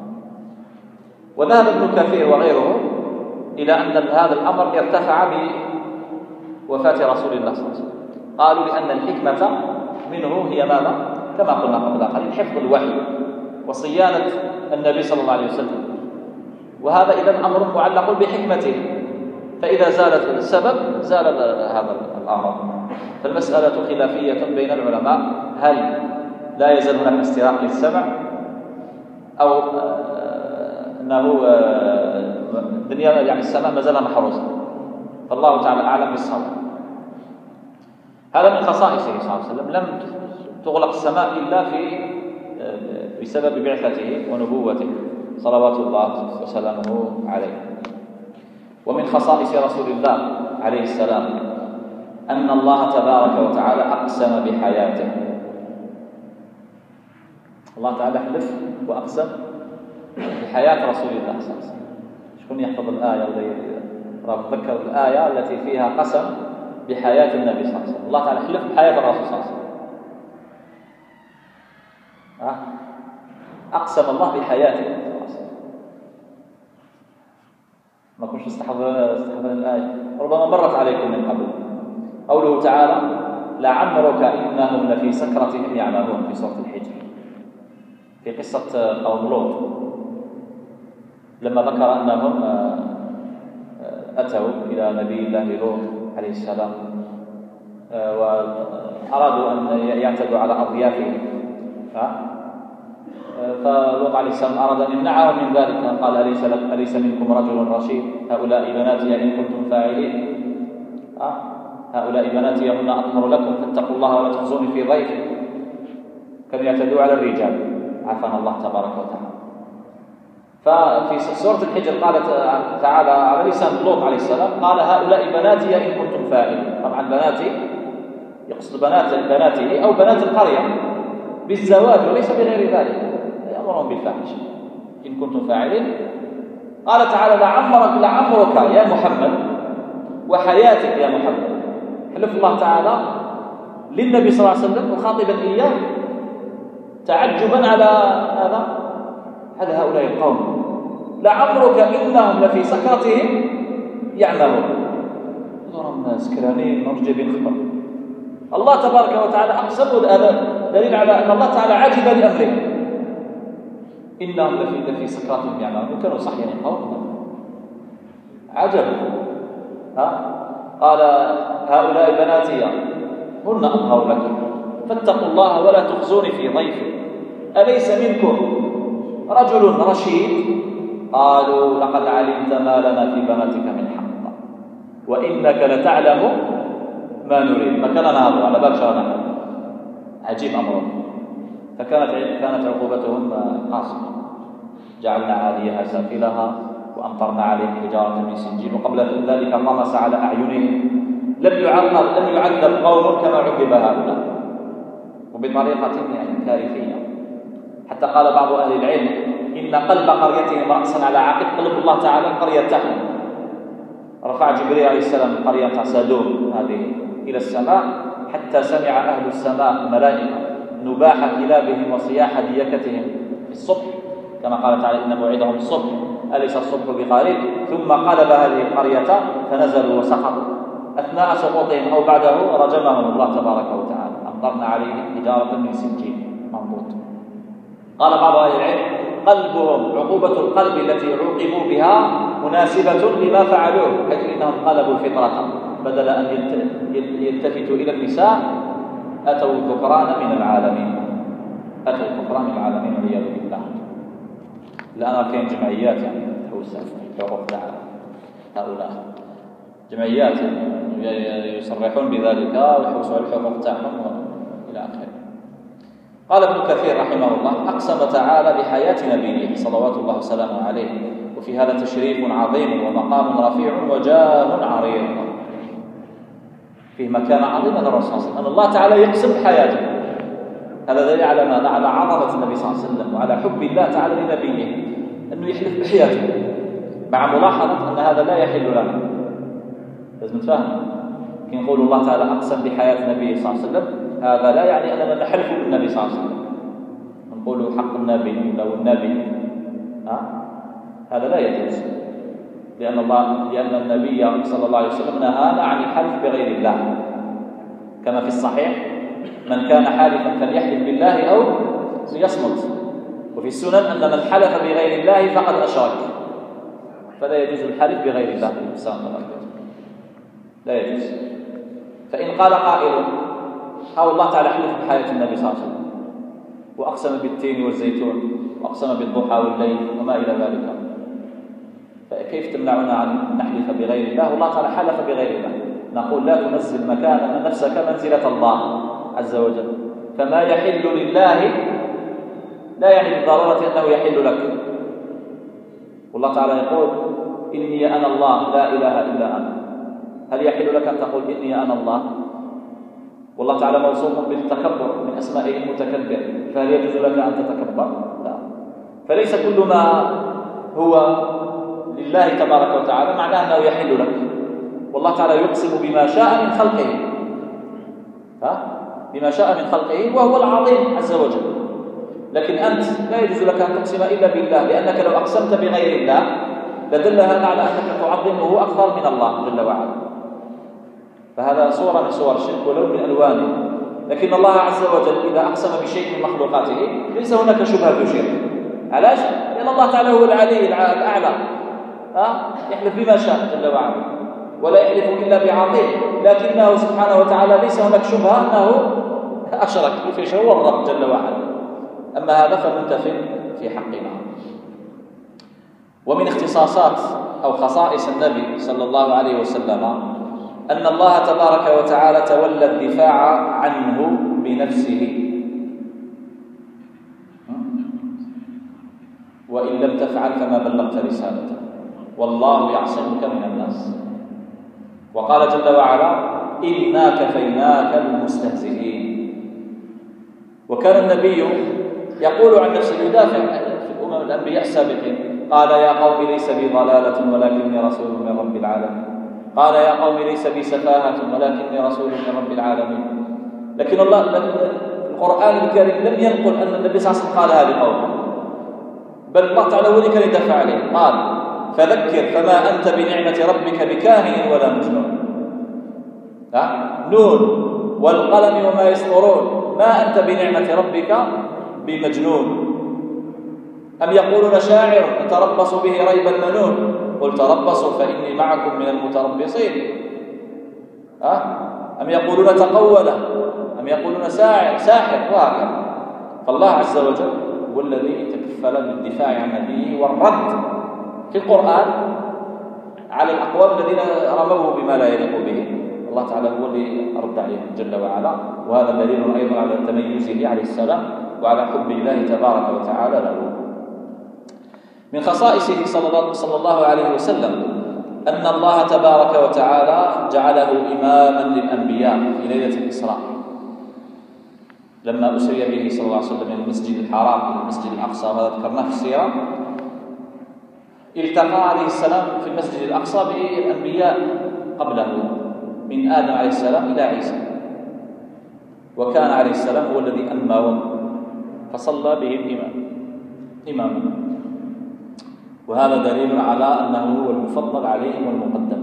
وذهب ابن كثير وغيره إلى أن هذا الأمر ارتفع بوفاة رسول الله صلى الله عليه وسلم. قالوا لأن الحكمة منه هي ماذا؟ كما قلنا قبل قليل: حفظ الوحي وصيانة النبي صلى الله عليه وسلم. وهذا إذن أمر معلق بحكمته، فإذا زالت السبب زال هذا الأمر. فالمسألة خلافية بين العلماء: هل لا يزال هناك استراق للسمع، أو أنه الدنيا يعني السماء ما زال محروسة؟ فالله تعالى أعلم بالصواب. هذا من خصائصه صلى الله عليه وسلم: لم تغلق السماء إلا بسبب بعثته ونبوته صلوات الله وسلامه عليه. ومن خصائص رسول الله عليه السلام أن الله تبارك وتعالى أقسم بحياته. الله تعالى حلف وأقسم بحياة رسول الله صلى الله عليه وسلم. شكون يحفظ الآية تذكر الآية التي فيها قسم بحياة النبي صلى الله عليه وسلم؟ الله تعالى حلف بحياة الرسول صلى الله عليه وسلم. أقسم الله بحياته. ما كنتش استحضر الآية، ربما مرت عليكم من قبل. قوله تعالى: لعمرك إنهم لفي سكرتهم يعمهون، في سورة الحجر، في قصة قوم لوط، لما ذكر أنهم أتوا إلى نبي الله لوط عليه السلام وأرادوا أن يعتدوا على أضيافهم، فلوط عليه السلام أراد أن يمنعهم من ذلك. قال: أليس منكم رجل رشيد؟ هؤلاء بناتي إن كنتم فاعلين، هؤلاء بناتي هن أطهر لكم فاتقوا الله ولا تخزوني في ضيفي. كانوا يعتدوا على الرجال، عافانا الله تبارك وتعالى. ففي سورة الحجر قالت تعالى على لسان لوط عليه السلام: قال: هؤلاء بناتي إن كنتم فاعلين. طبعا بناتي يقصد بناته أو بنات القرية بالزواج وليس بغير ذلك، يأمرهم بالفاحشة إن كنتم فاعلين. قال تعالى: لعمرك يا محمد وحياتك يا محمد. حلف الله تعالى للنبي صلى الله عليه وسلم مخاطبا إياه تعجبا على هؤلاء القوم: لعمرك إنهم لفي سكرتهم يعمهون. هم سكرانين مرجبين خبر. الله تبارك وتعالى أقسم، دليل على أن الله تعالى عجب لأمره. إنهم لفي سكراتهم يعمهون، كانوا صحيين قوم عجب. قال: هؤلاء بناتي هن أطهر لكم فاتقوا الله ولا تخزوني في ضيفي أليس منكم رجل رشيد؟ قالوا: لقد علمت ما لنا في بناتك من حق وإنك لتعلم ما نريد، فكان نهضوا على باب شرنا. عجيب أمرهم. كانت عقوبتهم قاسية. جعلنا عاليها سافلها وأمطرنا عليهم حجارة من سجيل، وقبل ذلك طمس على أعينهم. لم يعذب قوم كما عذب هؤلاء، وبطريقة كارثية، حتى قال بعض أهل العلم إن قلب قريتهم رأسا على عقب قلب الله تعالى القرية تحت. رفع جبريل عليه السلام القرية سادوم هذه إلى السماء، حتى سمع أهل السماء الملائكة نباح كلابهم وصياح ديكتهم في الصبح، كما قال تعالى إن موعدهم الصبح أليس الصبح بقريب. ثم قلب هذه القرية فنزلوا وسقطوا. أثناء سقوطهم أو بعده رجمهم الله تبارك وتعالى، أمطرنا عليهم حجارة من سجيل منضود. قال بعض أهل العلم قلبهم، عقوبة القلب التي عوقبوا بها مناسبة لما فعلوه، حيث إنهم قلبوا الفطرة، بدل أن يلتفتوا إلى النساء أتوا الذكران من العالمين، والعياذ بالله. الآن كاين جمعيات تحوس حقوق هؤلاء، جمعيات يصرحون بذلك ويحوسوا على الحقوق تاعهم إلى آخره. قال ابن كثير رحمه الله أقسم تعالى بحياة نبيه صلوات الله وسلامه عليه، وفي هذا تشريف عظيم ومقام رفيع وجاه عريض، فيه مكان عظيم للرسول صلى الله عليه وسلم، أن الله تعالى يقسم بحياته. هذا دليل على ماذا؟ على عظمة النبي صلى الله عليه وسلم وعلى حب الله تعالى لنبيه، أنه يحلف بحياته، مع ملاحظة أن هذا لا يحل لنا. لازم نتفهم، كي نقول الله تعالى أقسم بحياة النبي صلى الله عليه وسلم، هذا لا يعني أننا نحلف بالنبي صلى الله عليه وسلم، نقول حق النبي لو النبي، هذا لا يجوز، لأن النبي صلى الله عليه وسلم نهانا عن الحلف بغير الله، كما في الصحيح من كان حالفا فليحلف بالله أو يصمت. وفي السنن أن من حلف بغير الله فقد أشرك، فلا يجوز الحلف بغير الله لا يجوز. فإن قال قائل أو الله تعالى حلف بحياة النبي صلى الله عليه وسلم وأقسم بالتين والزيتون وأقسم بالضحى والليل وما إلى ذلك، فكيف تمنعنا عن نحلف بغير الله والله تعالى حلف بغير الله؟ نقول لا تنزل مكان نفسك منزلة الله عز وجل، فما يحل لله لا يعني بالضرورة أنه يحل لك. والله تعالى يقول إني أنا الله لا إله إلا أنا، هل يحل لك أن تقول إني أنا الله؟ والله تعالى موصوف بالتكبر، من أسمائه المتكبر، فهل يجوز لك أن تتكبر؟ لا. فليس كل ما هو لله تبارك وتعالى معناه أنه يحل لك. والله تعالى يقسم بما شاء من خلقه، بما شاء من خلقه وهو العظيم عز وجل. لكن أنت لا يجوز لك أن تقسم إلا بالله، لأنك لو أقسمت بغير الله لدل هذا على أنك تعظمه أكثر من الله جل وعلا، فهذا صورة من صور الشرك ولو من ألوانه. لكن الله عز وجل إذا أقسم بشيء من مخلوقاته ليس هناك شبهة في شرك. علاش؟ لأن الله تعالى هو العلي الأعلى، يحلف بما شاء جل وعلا ولا يحلف إلا بعظيم، لكنه سبحانه وتعالى ليس هناك شبهة أنه أشرك، كيف هو الرب جل وعلا. أما هذا فمنتف في حقنا. ومن اختصاصات أو خصائص النبي صلى الله عليه وسلم أن الله تبارك وتعالى تولى الدفاع عنه بنفسه، وإن لم تفعل فما بلغت رسالته والله يعصمك من الناس. وقال جل وعلا إنا كفيناك المستهزئين. وكان النبي يقول عن نفسه، يدافع في الأمم الأنبياء السابقين، قال يا قوم ليس بي ضلالة ولكني رسول من رب العالمين، قال يا قوم ليس بي سفاهة ولكني رسول من رب العالمين. لكن الله القرآن الكريم لم ينقل أن النبي صلى الله عليه وسلم قال هذه قوله، بل الله تعالى هو اللي كان يدافع عليه، قال فذكر فما أنت بنعمة ربك بكاهن ولا مجنون. نون والقلم وما يسطرون، ما أنت بنعمة ربك بمجنون. أم يقولون شاعر نتربص به ريب المنون، قل تربصوا فإني معكم من المتربصين. أم يقولون تقوله، أم يقولون ساحر، وهكذا. فالله عز وجل هو الذي تكفل بالدفاع عن نبيه والرد في القرآن على الأقوام الذين رموه بما لا يليق به. الله تعالى هو اللي رد عليهم جل وعلا، وهذا دليل أيضا على تميزه عليه السلام وعلى حب الله تبارك وتعالى له. من خصائصه صلى الله عليه وسلم أن الله تبارك وتعالى جعله إماما للأنبياء في ليلة الإسراء، لما أسري به صلى الله عليه وسلم من المسجد الحرام إلى المسجد الأقصى، وهذا ذكرناه في السيرة. التقى عليه السلام في المسجد الأقصى بالأنبياء قبله من آدم عليه السلام إلى عيسى، وكان عليه السلام هو الذي أمهم فصلى بهم إماما، وهذا دليل على أنه هو المفضل عليهم والمقدم،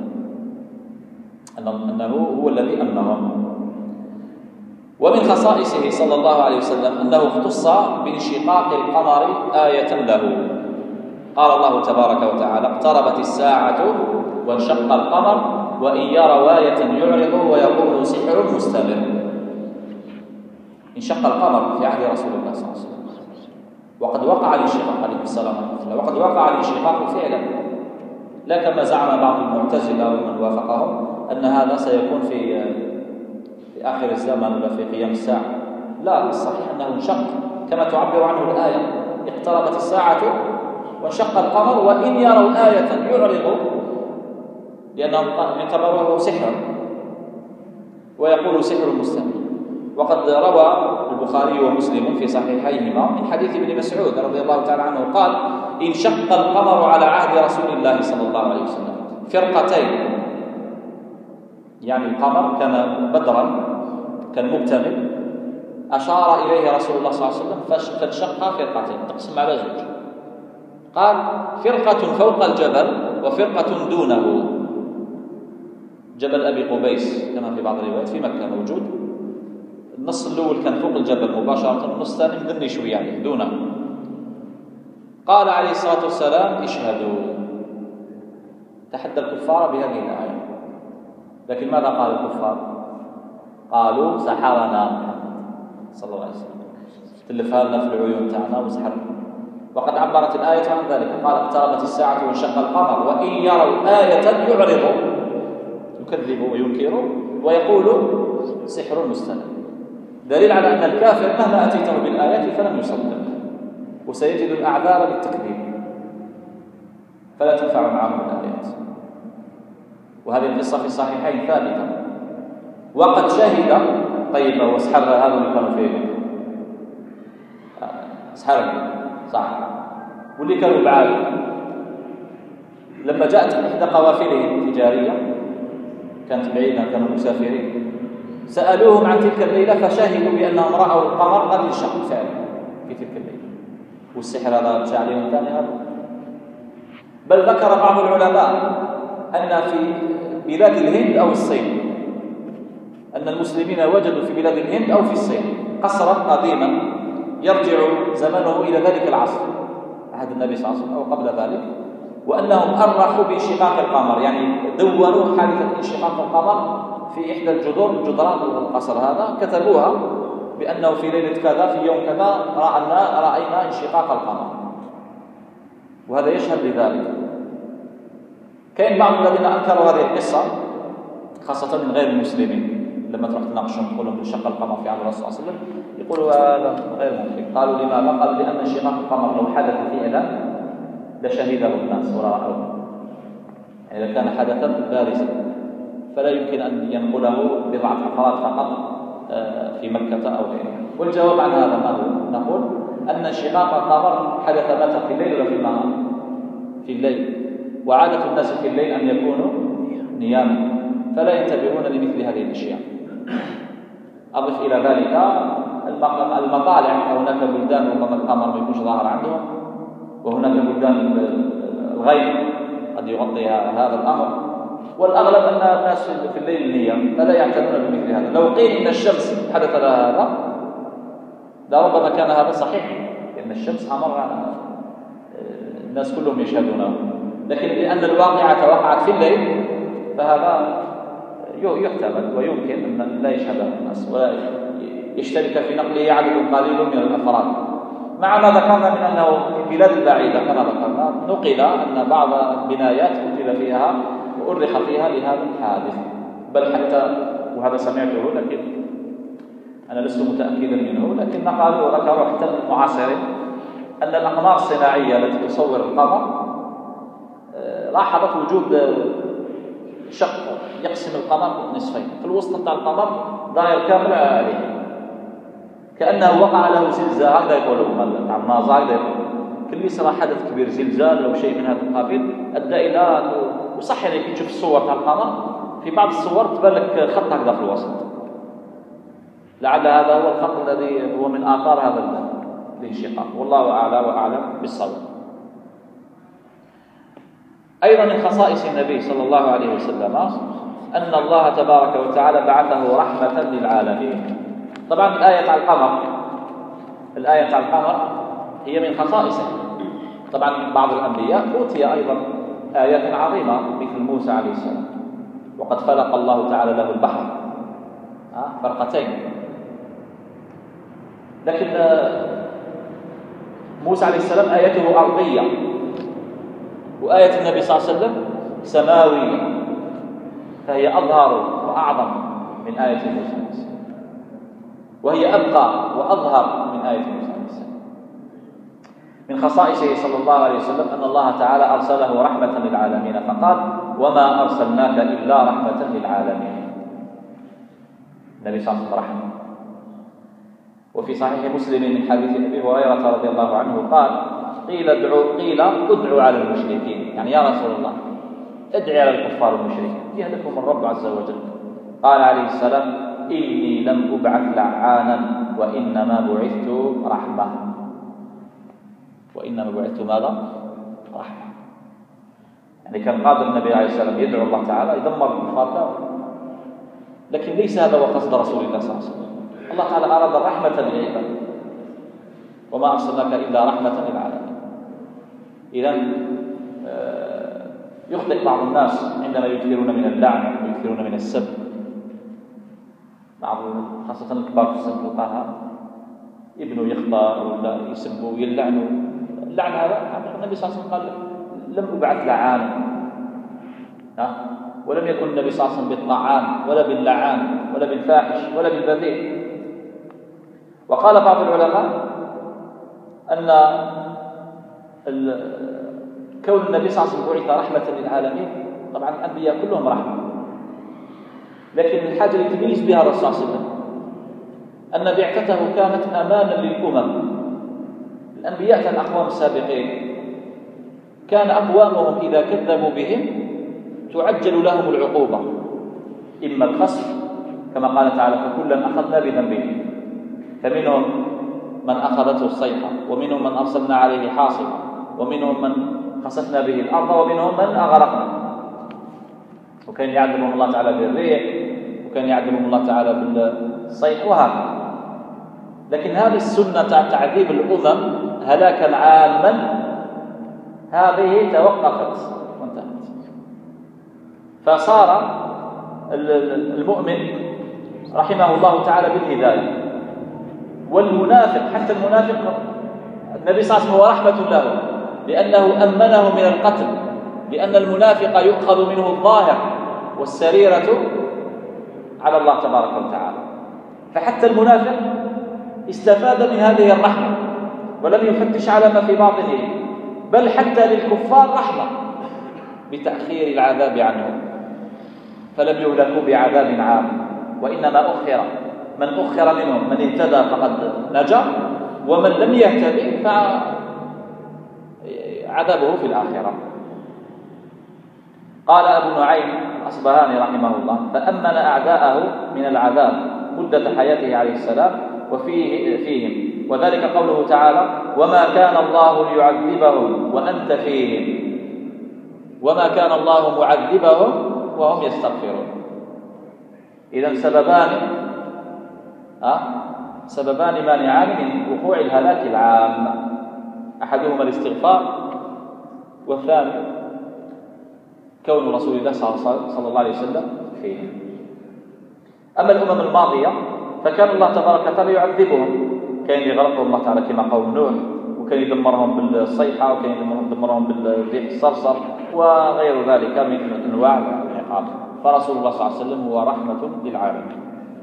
أنه هو الذي أمهم. ومن خصائصه صلى الله عليه وسلم أنه اختص بانشقاق القمر آية له. قال الله تبارك وتعالى: اقتربت الساعة وانشق القمر وإن يروا آية يعرضوا ويقولوا سحر مستمر. انشق القمر في عهد رسول الله صلى الله عليه وسلم، وقد وقع الانشقاق عليه السلام، وقد وقع الانشقاق فعلا، لا كما زعم بعض المعتزلة ومن وافقهم أن هذا سيكون في آخر الزمن ولا في قيام الساعة. لا، الصحيح أنه انشق كما تعبر عنه الآية: اقتربت الساعة وانشق القمر وإن يروا آية يعرضوا، لأنهم اعتبروه سحرا ويقول سحر مستمر. وقد روى البخاري ومسلم في صحيحيهما من حديث ابن مسعود رضي الله تعالى عنه قال: انشق القمر على عهد رسول الله صلى الله عليه وسلم فرقتين، يعني القمر كان بدرا، كان مكتمل، أشار إليه رسول الله صلى الله عليه وسلم فانشق فرقتين، تقسم على زوج. قال: فرقة فوق الجبل وفرقة دونه. جبل أبي قبيس كما في بعض الروايات في مكة موجود، النص الأول كان فوق الجبل مباشرة، النص الثاني مدني شوية عليه دونه. قال عليه الصلاة والسلام: اشهدوا. تحدى الكفار بهذه الآية، لكن ماذا قال الكفار؟ قالوا: سحرنا محمد صلى الله عليه وسلم، تلفها لنا في العيون تاعنا وسحرنا. وقد عبرت الآية عن ذلك، قال: اقتربت الساعة وانشق القمر وإن يروا آية يعرضوا، يكذبوا وينكروا ويقولوا سحر مستمر. دليل على أن الكافر مهما أتيته بالآيات فلم يصدق، وسيجد الأعذار للتكذيب، فلا تنفع معهم الآيات. وهذه القصة في الصحيحين ثابتة. وقد شهد، طيب هو سحر هذا اللي كانوا فيه، سحرهم صح، واللي كانوا بعاد لما جاءت إحدى قوافلهم التجارية كانت بعيدة، كانوا مسافرين، سألوهم عن تلك الليلة فشهدوا بأنهم رأوا القمر قد انشق فعلا في تلك الليلة، والسحر هذا رجع عليهم ثاني هذا. بل ذكر بعض العلماء أن في بلاد الهند أو الصين، أن المسلمين وجدوا في بلاد الهند أو في الصين قصرا قديما يرجع زمنه إلى ذلك العصر، عهد النبي صلى الله عليه وسلم أو قبل ذلك، وأنهم أرخوا بانشقاق القمر، يعني دونوا حادثة انشقاق القمر في إحدى جدران القصر هذا، كتبوها بأنه في ليلة كذا في يوم كذا رأينا انشقاق القمر، وهذا يشهد لذلك. كاين بعض الذين أنكروا هذه القصة خاصة من غير المسلمين، لما تروح تناقشهم تقول لهم انشق القمر في عهد الرسول صلى الله عليه وسلم يقولوا هذا غير ممكن. قالوا: لماذا؟ قالوا: لأن انشقاق القمر لو حدث فعلا لشهده الناس ورأوه، يعني إذا كان حدثا بارزا فلا يمكن أن ينقله بضعة أفراد فقط في مكة أو غيرها. والجواب عن هذا ما هو؟ نقول أن انشقاق القمر حدث متى؟ في الليل ولا في النهار؟ في الليل، وعادة الناس في الليل أن يكونوا نياما فلا ينتبهون لمثل هذه الأشياء. أضف إلى ذلك المطالع، هناك بلدان ربما القمر ما يكونش ظاهر عندهم، وهناك بلدان الغيب قد يغطي هذا الأمر، والأغلب أن الناس في الليل نيام فلا يعتنون بمثل هذا. لو قيل إن الشمس حدث لها هذا لربما كان هذا صحيح، لأن الشمس أمر الناس كلهم يشهدونه، لكن لأن الواقعة وقعت في الليل فهذا يحتمل ويمكن أن لا يشهده الناس ولا يشترك في نقله عدد قليل من الأفراد. مع ما ذكرنا من أنه في البلاد البعيدة كما ذكرنا نقل أن بعض البنايات قتل فيها وأرخ فيها لهذا الحادث، بل حتى وهذا سمعته لكن أنا لست متأكدا منه، لكن قالوا ذكروا حتى المعاصرين أن الأقمار الصناعية التي تصور القمر لاحظت وجود شق يقسم القمر نصفين، في الوسط بتاع القمر دائر كامل عليه كأنه وقع له زلزال، هذا يقولوا مع النازا، هذا يقولوا كل صار حدث كبير زلزال أو شيء من هذا القبيل أدى إلى وصح يعني تشوف الصور تاع القمر في بعض الصور تبان لك خط هكذا في الوسط، لعل هذا هو الخط الذي هو من آثار هذا الانشقاق، والله أعلى وأعلم بالصواب. أيضا من خصائص النبي صلى الله عليه وسلم أن الله تبارك وتعالى بعثه رحمة للعالمين. طبعا الآية على القمر هي من خصائصه. طبعا بعض الأنبياء أوتي أيضا آيات عظيمة مثل موسى عليه السلام، وقد فلق الله تعالى له البحر فرقتين، لكن موسى عليه السلام آيته أرضية، وآية النبي صلى الله عليه وسلم سماوية، فهي أظهر وأعظم من آية موسى عليه السلام، وهي أبقى وأظهر من آية موسى عليه السلام. من خصائصه صلى الله عليه وسلم أن الله تعالى أرسله رحمة للعالمين، فقال وما أرسلناك إلا رحمة للعالمين. النبي صلى الله عليه وسلم رحمة. وفي صحيح مسلم من حديث أبي هريرة رضي الله عنه قال قيل ادعوا على المشركين، يعني يا رسول الله ادعي على الكفار المشركين يهلكهم الرب عز وجل. قال عليه السلام إني لم أبعث لعانا وإنما بعثت رحمة. وإنما بعثت ماذا؟ رحمة. يعني كان قادر النبي عليه السلام يدعو الله تعالى يدمر الكفار، لكن ليس هذا هو قصد رسول الله صلى الله عليه وسلم. الله تعالى أراد رحمة للعباد، وما أرسلناك إلا رحمة للعالمين. إذن يخطئ بعض الناس عندما يكثرون من اللعن ويكثرون من السب، بعض خاصة الكبار في السن الفقهاء يبنوا يخطأ ولا يسبوا ويلعنوا. اللعن هذا النبي صلى الله عليه وسلم قال لم أبعث لعانا، ولم يكن النبي صلى الله عليه وسلم بالطعان ولا باللعان ولا بالفاحش ولا بالبذيء. وقال بعض العلماء أن كون النبي صلى الله عليه وسلم بعث رحمة للعالمين، طبعا الأنبياء كلهم رحمة، لكن الحاجة التي تميز بها الرسول صلى الله عليه وسلم أن بعثته كانت أمانا للأمم. الأنبياء كان أقوام السابقين كان أقوامهم إذا كذبوا بهم تعجل لهم العقوبة، إما الخسف كما قال تعالى فكلا أخذنا بذنبه، فمنهم من أخذته الصيحة، ومنهم من أرسلنا عليه حاصبا، ومنهم من خسفنا به الأرض، ومنهم من أغرقنا. وكان يعذبهم الله تعالى بالريح، وكان يعذبهم الله تعالى بالصيح، وهكذا. لكن هذه السنة تعذيب الأمم هلاكا عاما هذه توقفت وانتهت، فصار المؤمن رحمه الله تعالى بالهداية. والمنافق حتى المنافق النبي صلى الله عليه وسلم هو رحمة له، لأنه أمنه من القتل، لأن المنافق يؤخذ منه الظاهر والسريرة على الله تبارك وتعالى. فحتى المنافق استفاد من هذه الرحمة ولم يفتش على ما في باطنه، بل حتى للكفار رحمة بتأخير العذاب عنهم، فلم يهلكوا بعذاب عام، وإنما أخر من أخر منهم، من اهتدى فقد نجا، ومن لم يهتدي فعذابه في الآخرة. قال أبو نعيم الأصبهاني رحمه الله فأمن أعداءه من العذاب مدة حياته عليه السلام فيهم، وذلك قوله تعالى وما كان الله ليعذبهم وأنت فيهم، وما كان الله معذبهم وهم يستغفرون. إذن سببان مانعان من وقوع الهلاك العام، أحدهما الاستغفار، والثاني كون رسول الله صلى الله عليه وسلم فيهم. أما الأمم الماضية فكان الله تبارك وتعالى يعذبهم، كان يغرقهم الله تعالى كما قوم نوح، وكان يدمرهم بالصيحة، وكان يدمرهم بالريح الصرصر وغير ذلك من أنواع العقاب. فرسول الله صلى الله عليه وسلم هو رحمة للعالمين.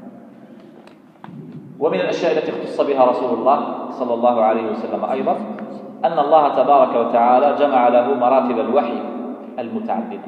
ومن الأشياء التي اختص بها رسول الله صلى الله عليه وسلم أيضا أن الله تبارك وتعالى جمع له مراتب الوحي المتعددة.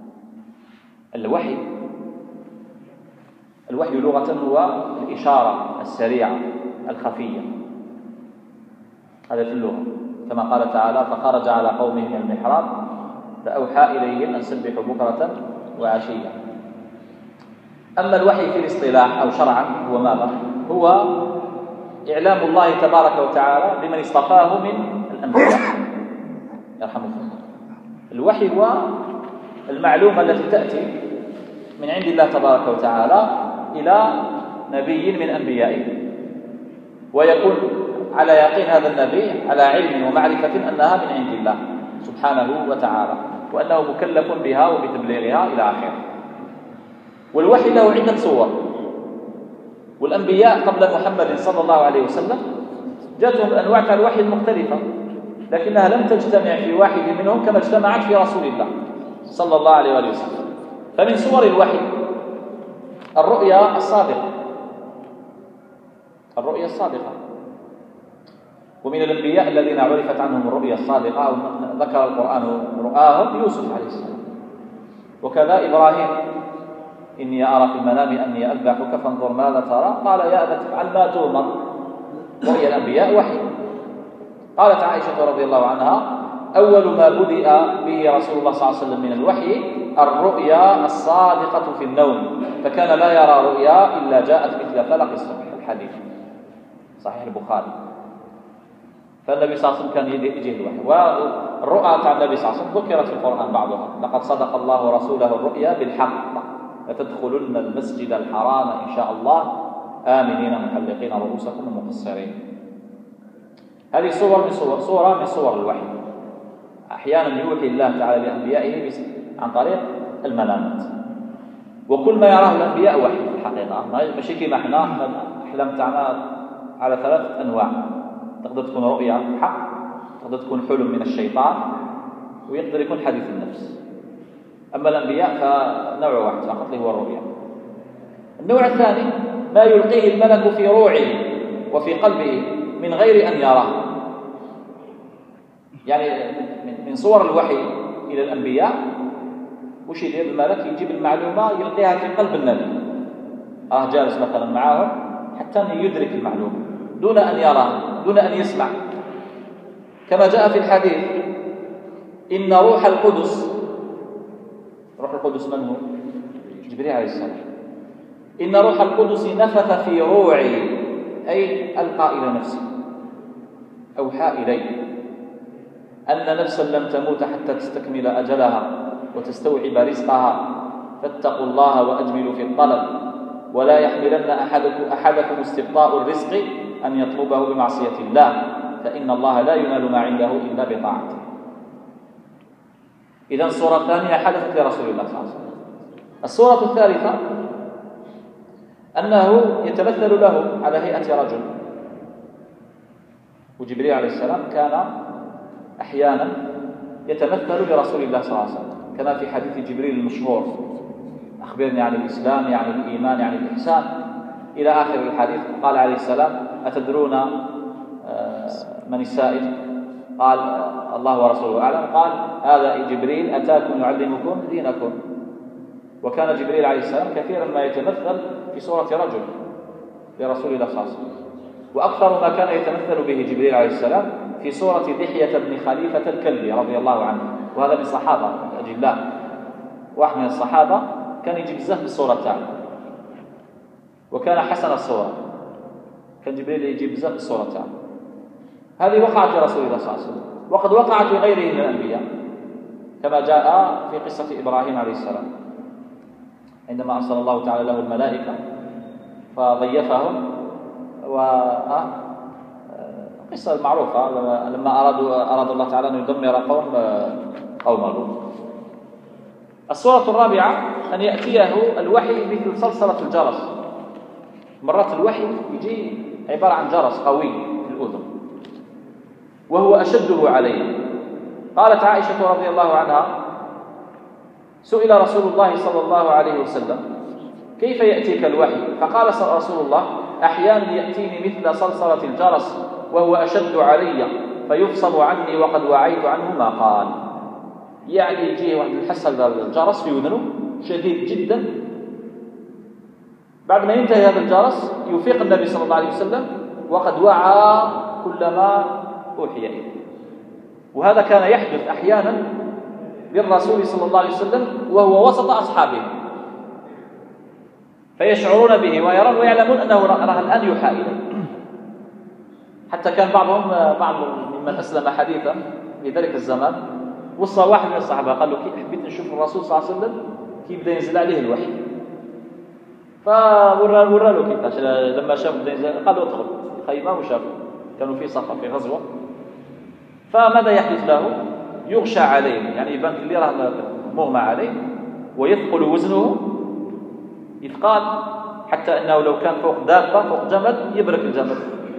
الوحي لغة هو الإشارة السريعة الخفية، هذا في اللغة، كما قال تعالى: فخرج على قومه من المحراب فأوحى إليهم أن سبحوا بكرة وعشيا. أما الوحي في الاصطلاح أو شرعا هو ماذا؟ هو إعلام الله تبارك وتعالى بمن اصطفاه من الأنبياء يرحمكم الله. الوحي هو المعلومة التي تأتي من عند الله تبارك وتعالى إلى نبي من أنبيائه، ويكون على يقين هذا النبي على علم ومعرفة أنها من عند الله سبحانه وتعالى، وأنه مكلف بها وبتبليغها إلى آخره. والوحي له عدة صور، والأنبياء قبل محمد صلى الله عليه وسلم جاءتهم أنواع الوحي المختلفة، لكنها لم تجتمع في واحد منهم كما اجتمعت في رسول الله صلى الله عليه وسلم. فمن صور الوحي الرؤيا الصادقة، ومن الأنبياء الذين عرفت عنهم الرؤيا الصادقة ذكر القرآن رؤاهم يوسف عليه السلام، وكذا إبراهيم: إني أرى في المنام أني أذبحك فانظر ماذا ترى، قال: يا أبت افعل ما تؤمر. رؤيا الأنبياء وحي. قالت عائشة رضي الله عنها: أول ما بدأ به رسول الله صلى الله عليه وسلم من الوحي الرؤيا الصادقة في النوم، فكان لا يرى رؤيا إلا جاءت مثل فلق الصبح. الحديث صحيح البخاري. فالنبي صلى الله عليه وسلم كان يجيه الوحي، والرؤى تاع النبي صلى الله عليه وسلم ذكرت في القرآن بعضها: لقد صدق الله رسوله الرؤيا بالحق لتدخلن المسجد الحرام إن شاء الله آمنين محلقين رؤوسكم ومقصرين. هذه صورة من صور الوحي. أحيانا يوحي الله تعالى لأنبيائه عن طريق المنامات، وكل ما يراه الأنبياء وحي في الحقيقة، ماشي كيما احنا أحلام تاعنا على 3 أنواع. تقدر تكون رؤيا حق، تقدر تكون حلم من الشيطان، ويقدر يكون حديث النفس. أما الأنبياء فنوع واحد فقط اللي هو الرؤيا. النوع الثاني ما يلقيه الملك في روعه وفي قلبه من غير أن يراه. يعني من صور الوحي إلى الأنبياء وش يدير الملك؟ يجيب المعلومة يلقيها في قلب النبي، جالس مثلا معهم حتى يدرك المعلومة دون أن يرى، دون أن يسمع، كما جاء في الحديث: إن روح القدس من هو؟ جبريل عليه السلام. إن روح القدس نفث في روعي، أي ألقى إلى نفسي، أوحى إلي أن نفسا لم تموت حتى تستكمل أجلها وتستوعب رزقها، فاتقوا الله وأجملوا في الطلب، ولا يحملن أحدكم استبطاء الرزق أن يطلبه بمعصية الله، فإن الله لا ينال ما عنده إلا بطاعته. إذن الصورة الثانية حدثت لرسول الله صلى الله عليه وسلم. الصورة الثالثة أنه يتمثل له على هيئة رجل، وجبريل عليه السلام كان أحيانا يتمثل لرسول الله صلى الله عليه وسلم، كما في حديث جبريل المشهور: أخبرني عن الإسلام، يعني الإيمان، يعني الإحسان، إلى آخر الحديث. قال عليه السلام: أتدرون من السائل؟ قال: الله ورسوله أعلم. قال: هذا جبريل أتاكم يعلمكم دينكم. وكان جبريل عليه السلام كثيرا ما يتمثل في صورة رجل لرسول الله صلى الله عليه وسلم، وأكثر ما كان يتمثل به جبريل عليه السلام في صورة دحية بن خليفة الكلبي رضي الله عنه، وهذا من الصحابة الأجلاء، واحد من الصحابة كان يجي بزاف بالصورة تاعه، وكان حسن الصورة، كان جبريل يجي بزاف بالصورة تاعه. هذه وقعت لرسول الله صلى الله عليه وسلم، وقد وقعت لغيره من الأنبياء، كما جاء في قصة إبراهيم عليه السلام عندما أرسل الله تعالى له الملائكة فضيفهم، قصة المعروفة لما أراد الله تعالى أن يدمر قوم لوط. الصورة الرابعة أن يأتيه الوحي مثل صلصلة الجرس. مرات الوحي يجي عبارة عن جرس قوي في الأذن، وهو أشده عليه. قالت عائشة رضي الله عنها: سئل رسول الله صلى الله عليه وسلم: كيف يأتيك الوحي؟ فقال رسول الله: أحيانا يأتيني مثل صلصلة الجرس وهو أشد علي فيفصل عني وقد وعيت عنه ما قال. يعني يجيه واحد يحصل الجرس في أذنه شديد جدا، بعد ما ينتهي هذا الجرس يفيق النبي صلى الله عليه وسلم وقد وعى كل ما أوحي إليه. وهذا كان يحدث أحيانا للرسول صلى الله عليه وسلم وهو وسط أصحابه، فيشعرون به ويرون ويعلمون أنه راه الآن يوحى إليه. حتى كان بعض ممن أسلم حديثا في ذلك الزمان وصى واحد من الصحابة قال له: حبيت نشوف الرسول صلى الله عليه وسلم كيف بدا ينزل عليه الوحي. فورى له كيفاش. لما شاف بدا ينزل قال له: ادخل خيمة. وشافه كانوا في سفر في غزوة. فماذا يحدث له؟ يغشى عليه، يعني يبان اللي راه مغمى عليه ويثقل وزنه إثقال، حتى أنه لو كان فوق دابة فوق جمل يبرك الجمل.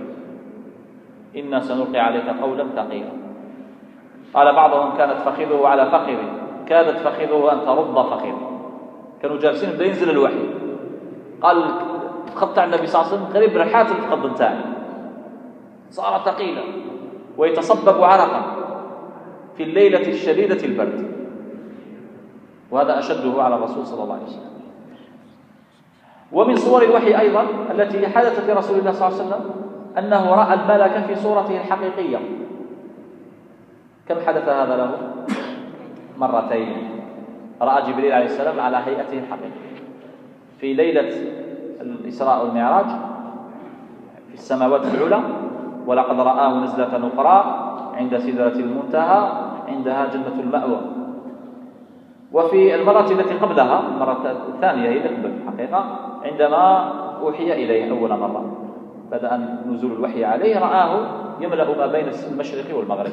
إنا سنلقي عليك قولا ثقيلا. قال بعضهم: كانت فخذه على فخذه، كادت فخذه أن ترد فخذه. كانوا جالسين بدا ينزل الوحي، قال تقطع النبي صلى الله عليه وسلم قريب رحات الفخذ نتاعي، صار ثقيلا ويتصبب عرقا في الليلة الشديدة البرد. وهذا أشده على الرسول صلى الله عليه وسلم. ومن صور الوحي أيضا التي حدثت لرسول الله صلى الله عليه وسلم أنه رأى الملك في صورته الحقيقية. كم حدث هذا له؟ مرتين. رأى جبريل عليه السلام على هيئته الحقيقية في ليلة الإسراء والمعراج في السماوات العلى، ولقد رآه نزلة أخرى عند سدرة المنتهى عندها جنة المأوى. وفي المرة التي قبلها، المرة الثانية هي قبل الحقيقة، عندما أوحي إليه أول مرة بدأ نزول الوحي عليه، رآه يملأ ما بين المشرق والمغرب،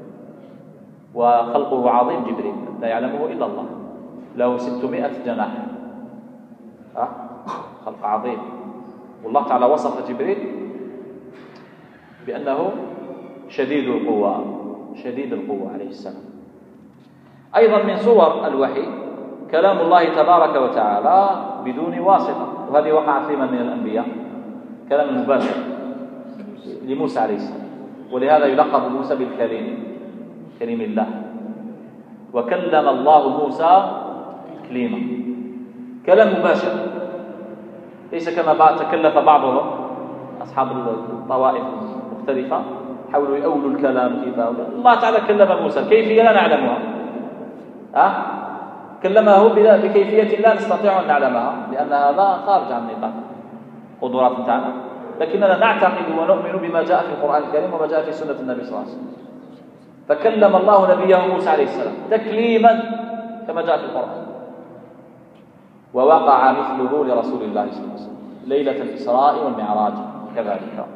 وخلقه عظيم جبريل لا يعلمه إلا الله، له 600 جناح، خلق عظيم. والله تعالى وصف جبريل بأنه شديد القوة عليه السلام. أيضا من صور الوحي كلام الله تبارك وتعالى بدون واسطة، وهذه وقعت لمن من الأنبياء، كلام مباشر لموسى عليه السلام، ولهذا يلقب موسى بالكليم، كليم الله. وكلم الله موسى تكليما، كلام مباشر، ليس كما تكلف بعضهم أصحاب الطوائف المختلفة حاولوا يأولوا الكلام كيف. الله تعالى كلم موسى كيفية لا نعلمها، كلمه بكيفية لا نستطيع أن نعلمها، لأن هذا خارج عن نطاق قدرات بتاعنا، لكننا نعتقد ونؤمن بما جاء في القرآن الكريم وما جاء في سنة النبي صلى الله عليه وسلم. فكلم الله نبيه موسى عليه السلام تكليما كما جاء في القرآن. ووقع مثله لرسول الله صلى الله عليه وسلم ليلة الإسراء والمعراج كذلك.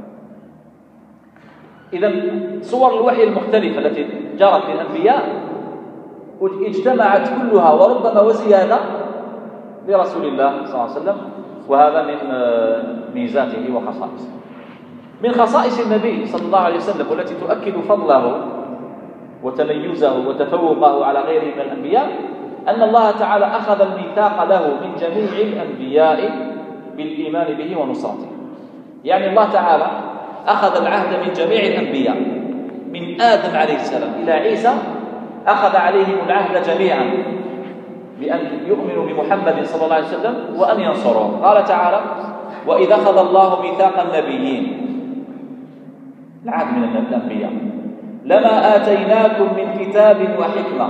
إذن صور الوحي المختلفة التي جرت للأنبياء اجتمعت كلها وربما وزيادة لرسول الله صلى الله عليه وسلم، وهذا من ميزاته وخصائصه. من خصائص النبي صلى الله عليه وسلم والتي تؤكد فضله وتميزه وتفوقه على غيره من الأنبياء أن الله تعالى أخذ الميثاق له من جميع الأنبياء بالإيمان به ونصرته. يعني الله تعالى أخذ العهد من جميع الأنبياء من آدم عليه السلام إلى عيسى، أخذ عليهم العهد جميعا بأن يؤمنوا بمحمد صلى الله عليه وسلم وأن ينصروه. قال تعالى: وإذا أخذ الله ميثاق النبيين، العهد من الأنبياء، لما آتيناكم من كتاب وحكمة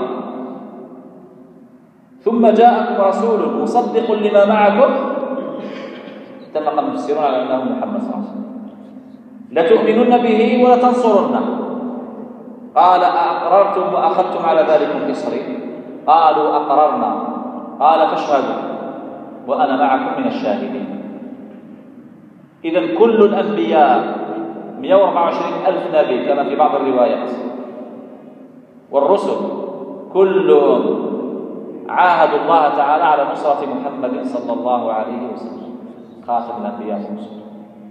ثم جاءكم رسول مصدق لما معكم، اتفق المفسرون على أنه محمد صلى الله عليه وسلم، لتؤمنن به ولتنصرنه. قال: أأقررتم وأخذتم على ذلكم إصري؟ قالوا: أقررنا. قال: فاشهدوا وأنا معكم من الشاهدين. إذن كل الأنبياء 124,000 نبي كما في بعض الروايات والرسل كلهم عاهدوا الله تعالى على نصرة محمد صلى الله عليه وسلم خاتم الأنبياء والرسل،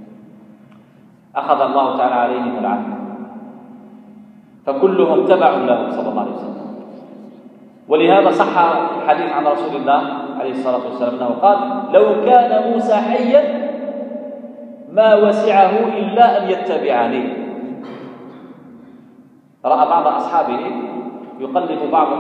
أخذ الله تعالى عليهم العهد، فكلهم تبع له صلى الله عليه وسلم. ولهذا صح الحديث عن رسول الله عليه الصلاة والسلام أنه قال: لو كان موسى حيا ما وسعه إلا أن يتبعني. رأى بعض أصحابه يقلب بعض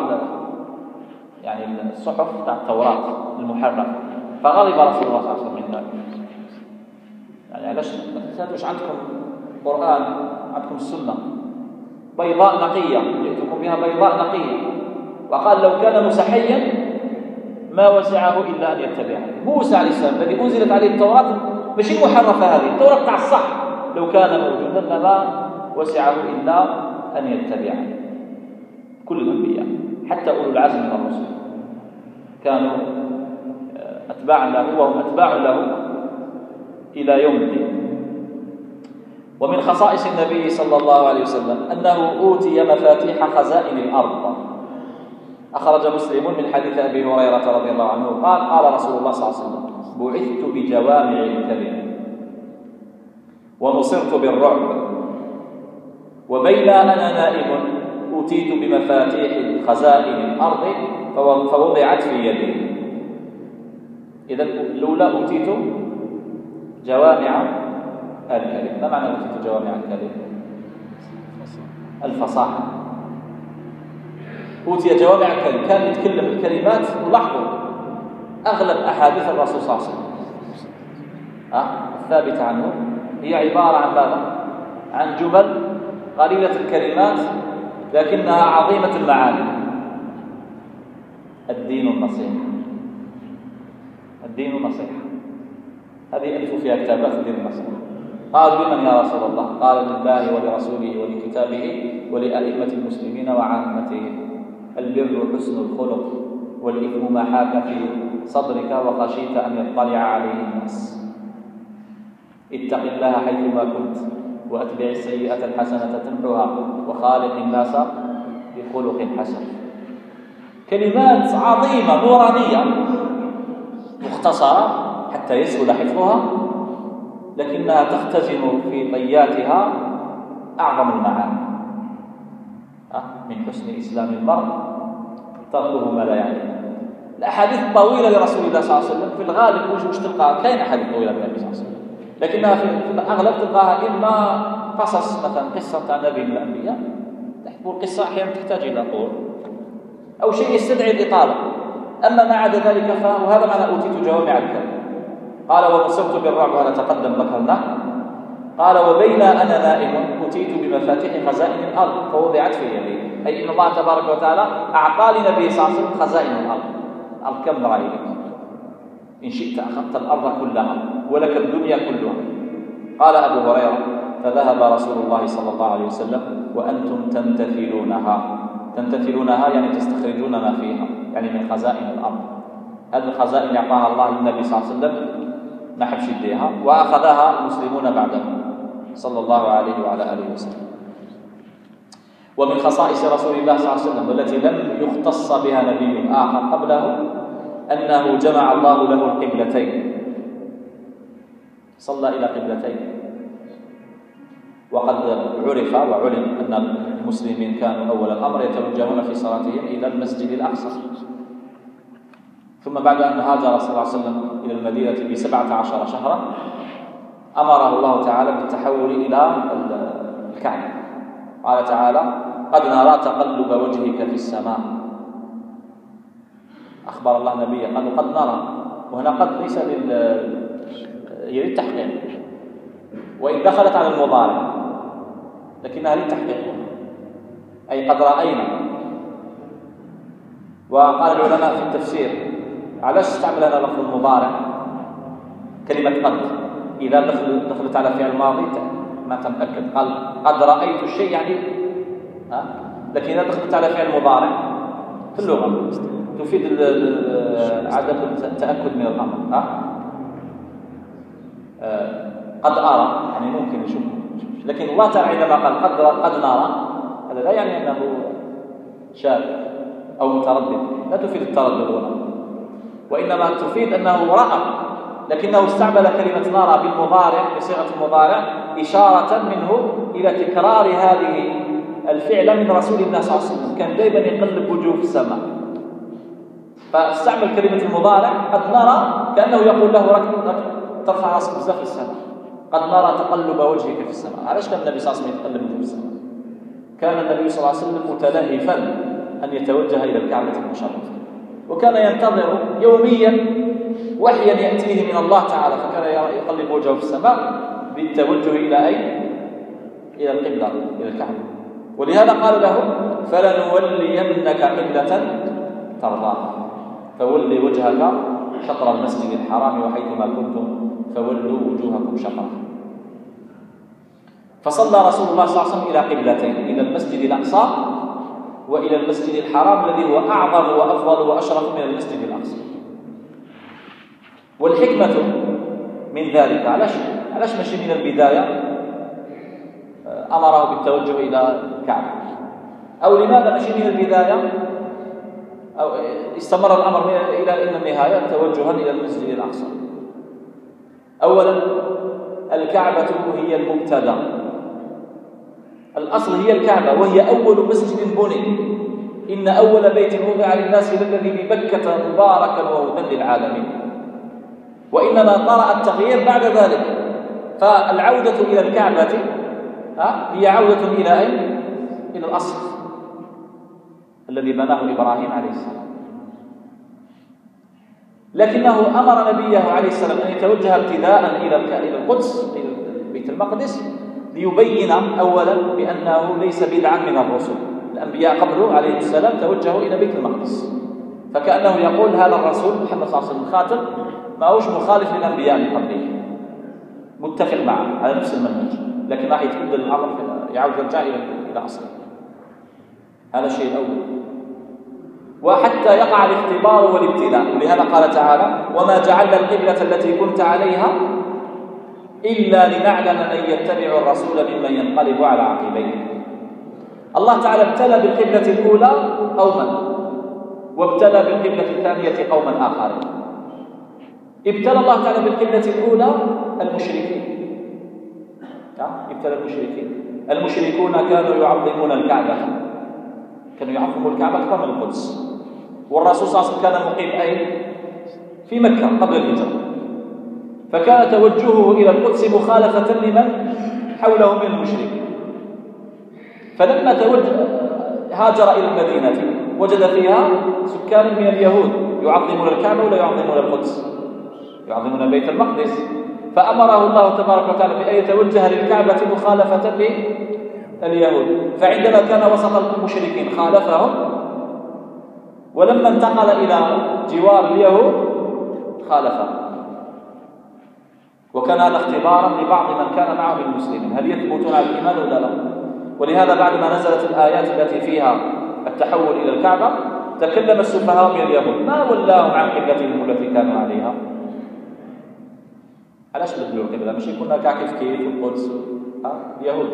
الصحف بتاع التوراة المحرفة، فغضب رسول الله صلى الله عليه وسلم من ذلك. علاش ما عندكم قرآن، عندكم السنة بيضاء نقية، جئتكم بها بيضاء نقية. وقال: لو كان موسى حيا ما وسعه إلا أن يتبعني. موسى عليه السلام الذي أنزلت عليه التوراة، مش المحرفة هذه، التوراة بتاع الصح، لو كان موجودا ما وسعه إلا أن يتبعني. كل الأنبياء حتى أولو العزم من الرسل كانوا أتباعا له وهم أتباع له إلى يوم الدين. ومن خصائص النبي صلى الله عليه وسلم أنه أوتي مفاتيح خزائن الأرض. أخرج مسلم من حديث أبي هريرة رضي الله عنه قال: قال رسول الله صلى الله عليه وسلم: بعثت بجوامع الكلم ونصرت بالرعب، وبين أنا نائم أوتيت بمفاتيح خزائن الأرض فوضعت في يدي. إذا لولا أوتيت جوامع الكلم. ما معنى أوتيت جوامع الكلم؟ الفصاحة. أوتي جوامع الكلم، كان يتكلم الكلمات. ولاحظوا أغلب أحاديث الرسول صلى الله عليه وسلم الثابتة عنه هي عبارة عن ماذا؟ عن جمل قليلة الكلمات لكنها عظيمة المعاني. الدين النصيحة، الدين النصيحة، هذه ألف فيها كتابات الدين النصيحة. قالوا: لمن يا رسول الله؟ قال: لله ولرسوله ولكتابه ولأئمة المسلمين وعامتهم. البر حسن الخلق، والإثم ما حاك في صدرك وخشيت أن يطلع عليه الناس. اتق الله حيثما كنت، وأتبع السيئة الحسنة تمحها، وخالق الناس بخلق حسن. كلمات عظيمة نورانية مختصرة حتى يسهل حفظها، لكنها تختزن في طياتها أعظم المعاني. من حسن إسلام المرء تركه ما لا يعنيه. الأحاديث الطويلة لرسول الله صلى الله عليه وسلم في الغالب مش تلقاها، كاين أحاديث طويلة للنبي صلى الله عليه وسلم، لكنها في الأغلب تلقاها إما قصص، مثلا قصة عن نبي من الأنبياء، والقصة أحيانا تحتاج إلى طول أو شيء يستدعي الإطالة. أما ما عدا ذلك فهذا معنى أوتيت جوامع الكلم. قال: ونصرت بالرعب، وأنا تقدم ذكرناه. قال: وبين أنا نائم أوتيت بمفاتيح خزائن الأرض فوضعت في يدي. أي إن الله تبارك وتعالى أعطى لنبي صلى الله عليه وسلم خزائن الأرض. الأرض كم رأيك؟ إن شئت أخذت الأرض كلها ولك الدنيا كلها. قال أبو هريرة: فذهب رسول الله صلى الله عليه وسلم وأنتم تمتثلونها. تمتثلونها يعني تستخرجون ما فيها، يعني من خزائن الأرض. هذه الخزائن أعطاها الله للنبي صلى الله عليه وسلم، ما حبش يديها، وأخذها المسلمون بعده صلى الله عليه وعلى آله وسلم. ومن خصائص رسول الله صلى الله عليه وسلم والتي لم يختص بها نبي آخر قبله أنه جمع الله له القبلتين، صلى إلى قبلتين. وقد عرف وعلم أن المسلمين كانوا أول الأمر يتوجهون في صلاتهم إلى المسجد الأقصى، ثم بعد أن هاجر صلى الله عليه وسلم إلى المدينة ب17 شهرا أمره الله تعالى بالتحول إلى الكعبة. قال تعالى: قد نرى تقلب وجهك في السماء. أخبر الله نبيه قال: قد نرى، وهنا قد ليس للتحقيق، وإن دخلت على المضارع لكنها للتحقيق، أي قد رأينا. وقال العلماء في التفسير: علاش استعمل لنا لفظ المضارع كلمة قد؟ إذا دخلت على فعل ماضي ما تمأكد. قال: قد رأيت الشيء يعني لكن إذا دخلت على فعل مضارع في اللغة تفيد عدم التأكد من الأمر. قد أرى يعني ممكن نشوف، لكن الله تعالى عندما قال قد نرى، هذا لا يعني أنه شاك أو متردد، لا تفيد التردد هنا، وإنما تفيد أنه رأى، لكنه استعمل كلمة نرى بالمضارع بصيغة المضارع إشارة منه إلى تكرار هذه الفعل من رسول الله صلى الله عليه وسلم. كان دائما يقلب وجوه في السماء فاستعمل كلمة المضارع. قد نرى كأنه يقول له ترفع راسك بزاف في السماء، قد نرى تقلب وجهك في السماء. علاش كان النبي صلى الله عليه وسلم يتقلب في السماء؟ كان النبي صلى الله عليه وسلم متلهفا أن يتوجه إلى الكعبة المشرفة، وكان ينتظر يوميا وحيا يأتيه من الله تعالى، فكان يقلب وجهه في السماء بالتوجه إلى أين؟ إلى القبلة، إلى الكعبة. ولهذا قال له: فلنولينك قبلة ترضاها فولي وجهك شطر المسجد الحرام وحيثما كنتم فولوا وجوهكم شطره. فصلى رسول الله صلى الله عليه وسلم إلى قبلتين: إلى المسجد الأقصى وإلى المسجد الحرام الذي هو أعظم وأفضل وأشرف من المسجد الأقصى. والحكمة من ذلك علاش ماشي من البداية أمره بالتوجه إلى الكعبة؟ أو لماذا ماشي من البداية أو استمر الأمر إلى النهاية توجها إلى المسجد الأقصى؟ أولا الكعبة هي المبتدأ، الأصل هي الكعبة، وهي أول مسجد بني. إن أول بيت وضع للناس الذي ببكة مباركا وهدى للعالمين، وإنما طرأ التغيير بعد ذلك. فالعودة إلى الكعبة هي عودة إلى أين؟ إلى الأصل الذي بناه إبراهيم عليه السلام. لكنه أمر نبيه عليه السلام أن يتوجه ابتداء إلى القدس، إلى بيت المقدس، ليبين أولا بأنه ليس بدعا من الرسل. الأنبياء قبله عليه السلام توجهوا إلى بيت المقدس، فكأنه يقول هذا الرسول محمد صلى الله عليه وسلم الخاتم ما هوش مخالف للأنبياء من قبله، متفق معه على نفس المنهج، لكن راح يتبدل الأمر يعود يرجع إلى أصله. هذا الشيء الأول. وحتى يقع الاختبار والابتلاء، ولهذا قال تعالى: وما جعلنا القبلة التي كنت عليها إلا لنعلم من يتبع الرسول ممن ينقلب على عقبيه. الله تعالى ابتلى بالقبلة الأولى قوما، وابتلى بالقبلة الثانية قوما آخرين. ابتلى الله تعالى بالقبلة الأولى المشركين، ابتلى المشركون كانوا يعظمون الكعبة، كانوا يعظموا الكعبة أكثر من القدس، والرسول صلى الله عليه وسلم كان مقيم أين؟ في مكة قبل الهجرة، فكان توجهه إلى القدس مخالفة لمن حوله من المشركين. فلما هاجر إلى المدينة وجد فيها سكان من اليهود يعظمون الكعبة ولا يعظمون القدس، يعظمون بيت المقدس، فأمره الله تبارك وتعالى بأن يتوجه للكعبة مخالفة لليهود. فعندما كان وسط المشركين خالفهم، ولما انتقل إلى جوار اليهود خالفهم. وكان هذا اختبارا لبعض من كان معه من المسلمين، هل يثبتون على الإيمان ولا لا؟ ولهذا بعدما نزلت الآيات التي فيها التحول إلى الكعبة تكلم السفهاء من اليهود: ما ولاهم عن قبلتهم التي كانوا عليها؟ علاش بدلوا القبلة؟ ماشي كنا كيف في القدس؟ اليهود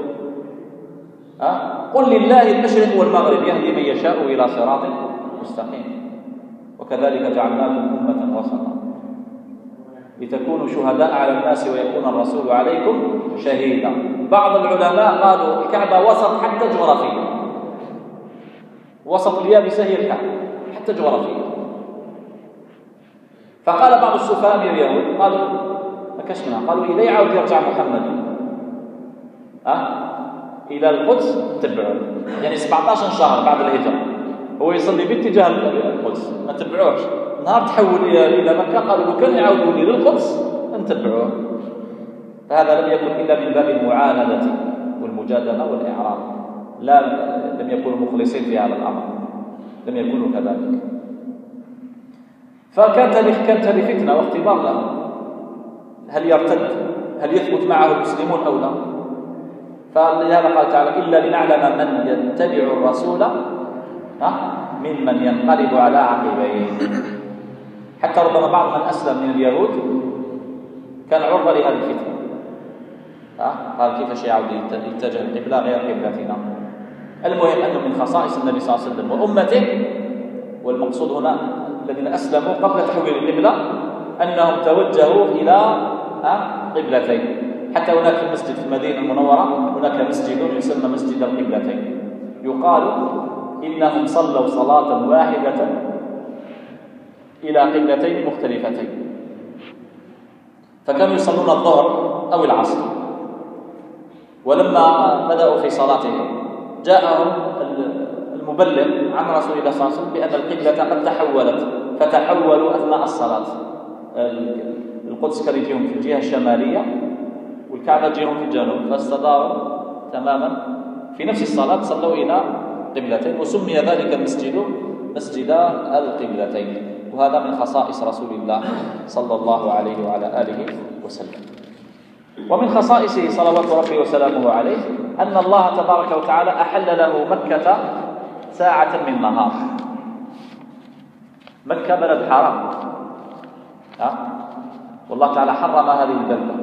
قل لله المشرق والمغرب يهدي من يشاء إلى صراط مستقيم، وكذلك جعلناكم أمة وسطا لتكونوا شهداء على الناس ويكون الرسول عليكم شهيدا. بعض العلماء قالوا الكعبة وسط حتى جغرافيا، وسط اليابسة هي الكعبة حتى جغرافيا. فقال بعض السفهاء من اليهود قالوا كشفنا، قالوا إذا يعود يرجع محمد إلى القدس تبعوه، يعني 17 شهر بعد الهجرة هو يصلي باتجاه القدس، ما تبعوهش. نهار تحول إلى مكة قالوا لو كان يعودوا لي للقدس نتبعوه. فهذا لم يكن إلا من باب المعاندة والمجادلة والإعراض، لم يكونوا مخلصين في هذا الأمر، لم يكونوا كذلك. فكانت هذه فتنة واختبار لهم، هل يرتد؟ هل يثبت معه المسلمون أو لا؟ فلهذا قال تعالى: إلا لنعلم من يتبع الرسول ممن ينقلب على عقبيه. حتى ربما بعض من أسلم من اليهود كان عرضة لهذه الفتنة، قال كيف شيء يعود يتجه القبلة غير قبلتنا. المهم أنه من خصائص النبي صلى الله عليه وسلم وأمته، والمقصود هنا الذين أسلموا قبل تحويل القبلة أنهم توجهوا إلى قبلتين. حتى هناك في المسجد في المدينة المنورة هناك مسجد يسمى مسجد القبلتين، يقال إنهم صلوا صلاة واحدة إلى قبلتين مختلفتين، فكانوا يصلون الظهر أو العصر، ولما بدأوا في صلاتهم جاءهم المبلغ عن رسول الله صلى الله عليه وسلم بأن القبلة قد تحولت، فتحولوا أثناء الصلاة. القدس كان يجيهم في الجهة الشمالية والكعبة تجيهم في الجنوب، فاستداروا تماما في نفس الصلاة، صلوا إلى قبلتين، وسمي ذلك المسجد مسجد القبلتين. وهذا من خصائص رسول الله صلى الله عليه وعلى آله وسلم. ومن خصائصه صلوات ربي وسلامه عليه أن الله تبارك وتعالى أحل له مكة ساعة من نهار. مكة بلد حرام، والله تعالى حرم هذه البلدة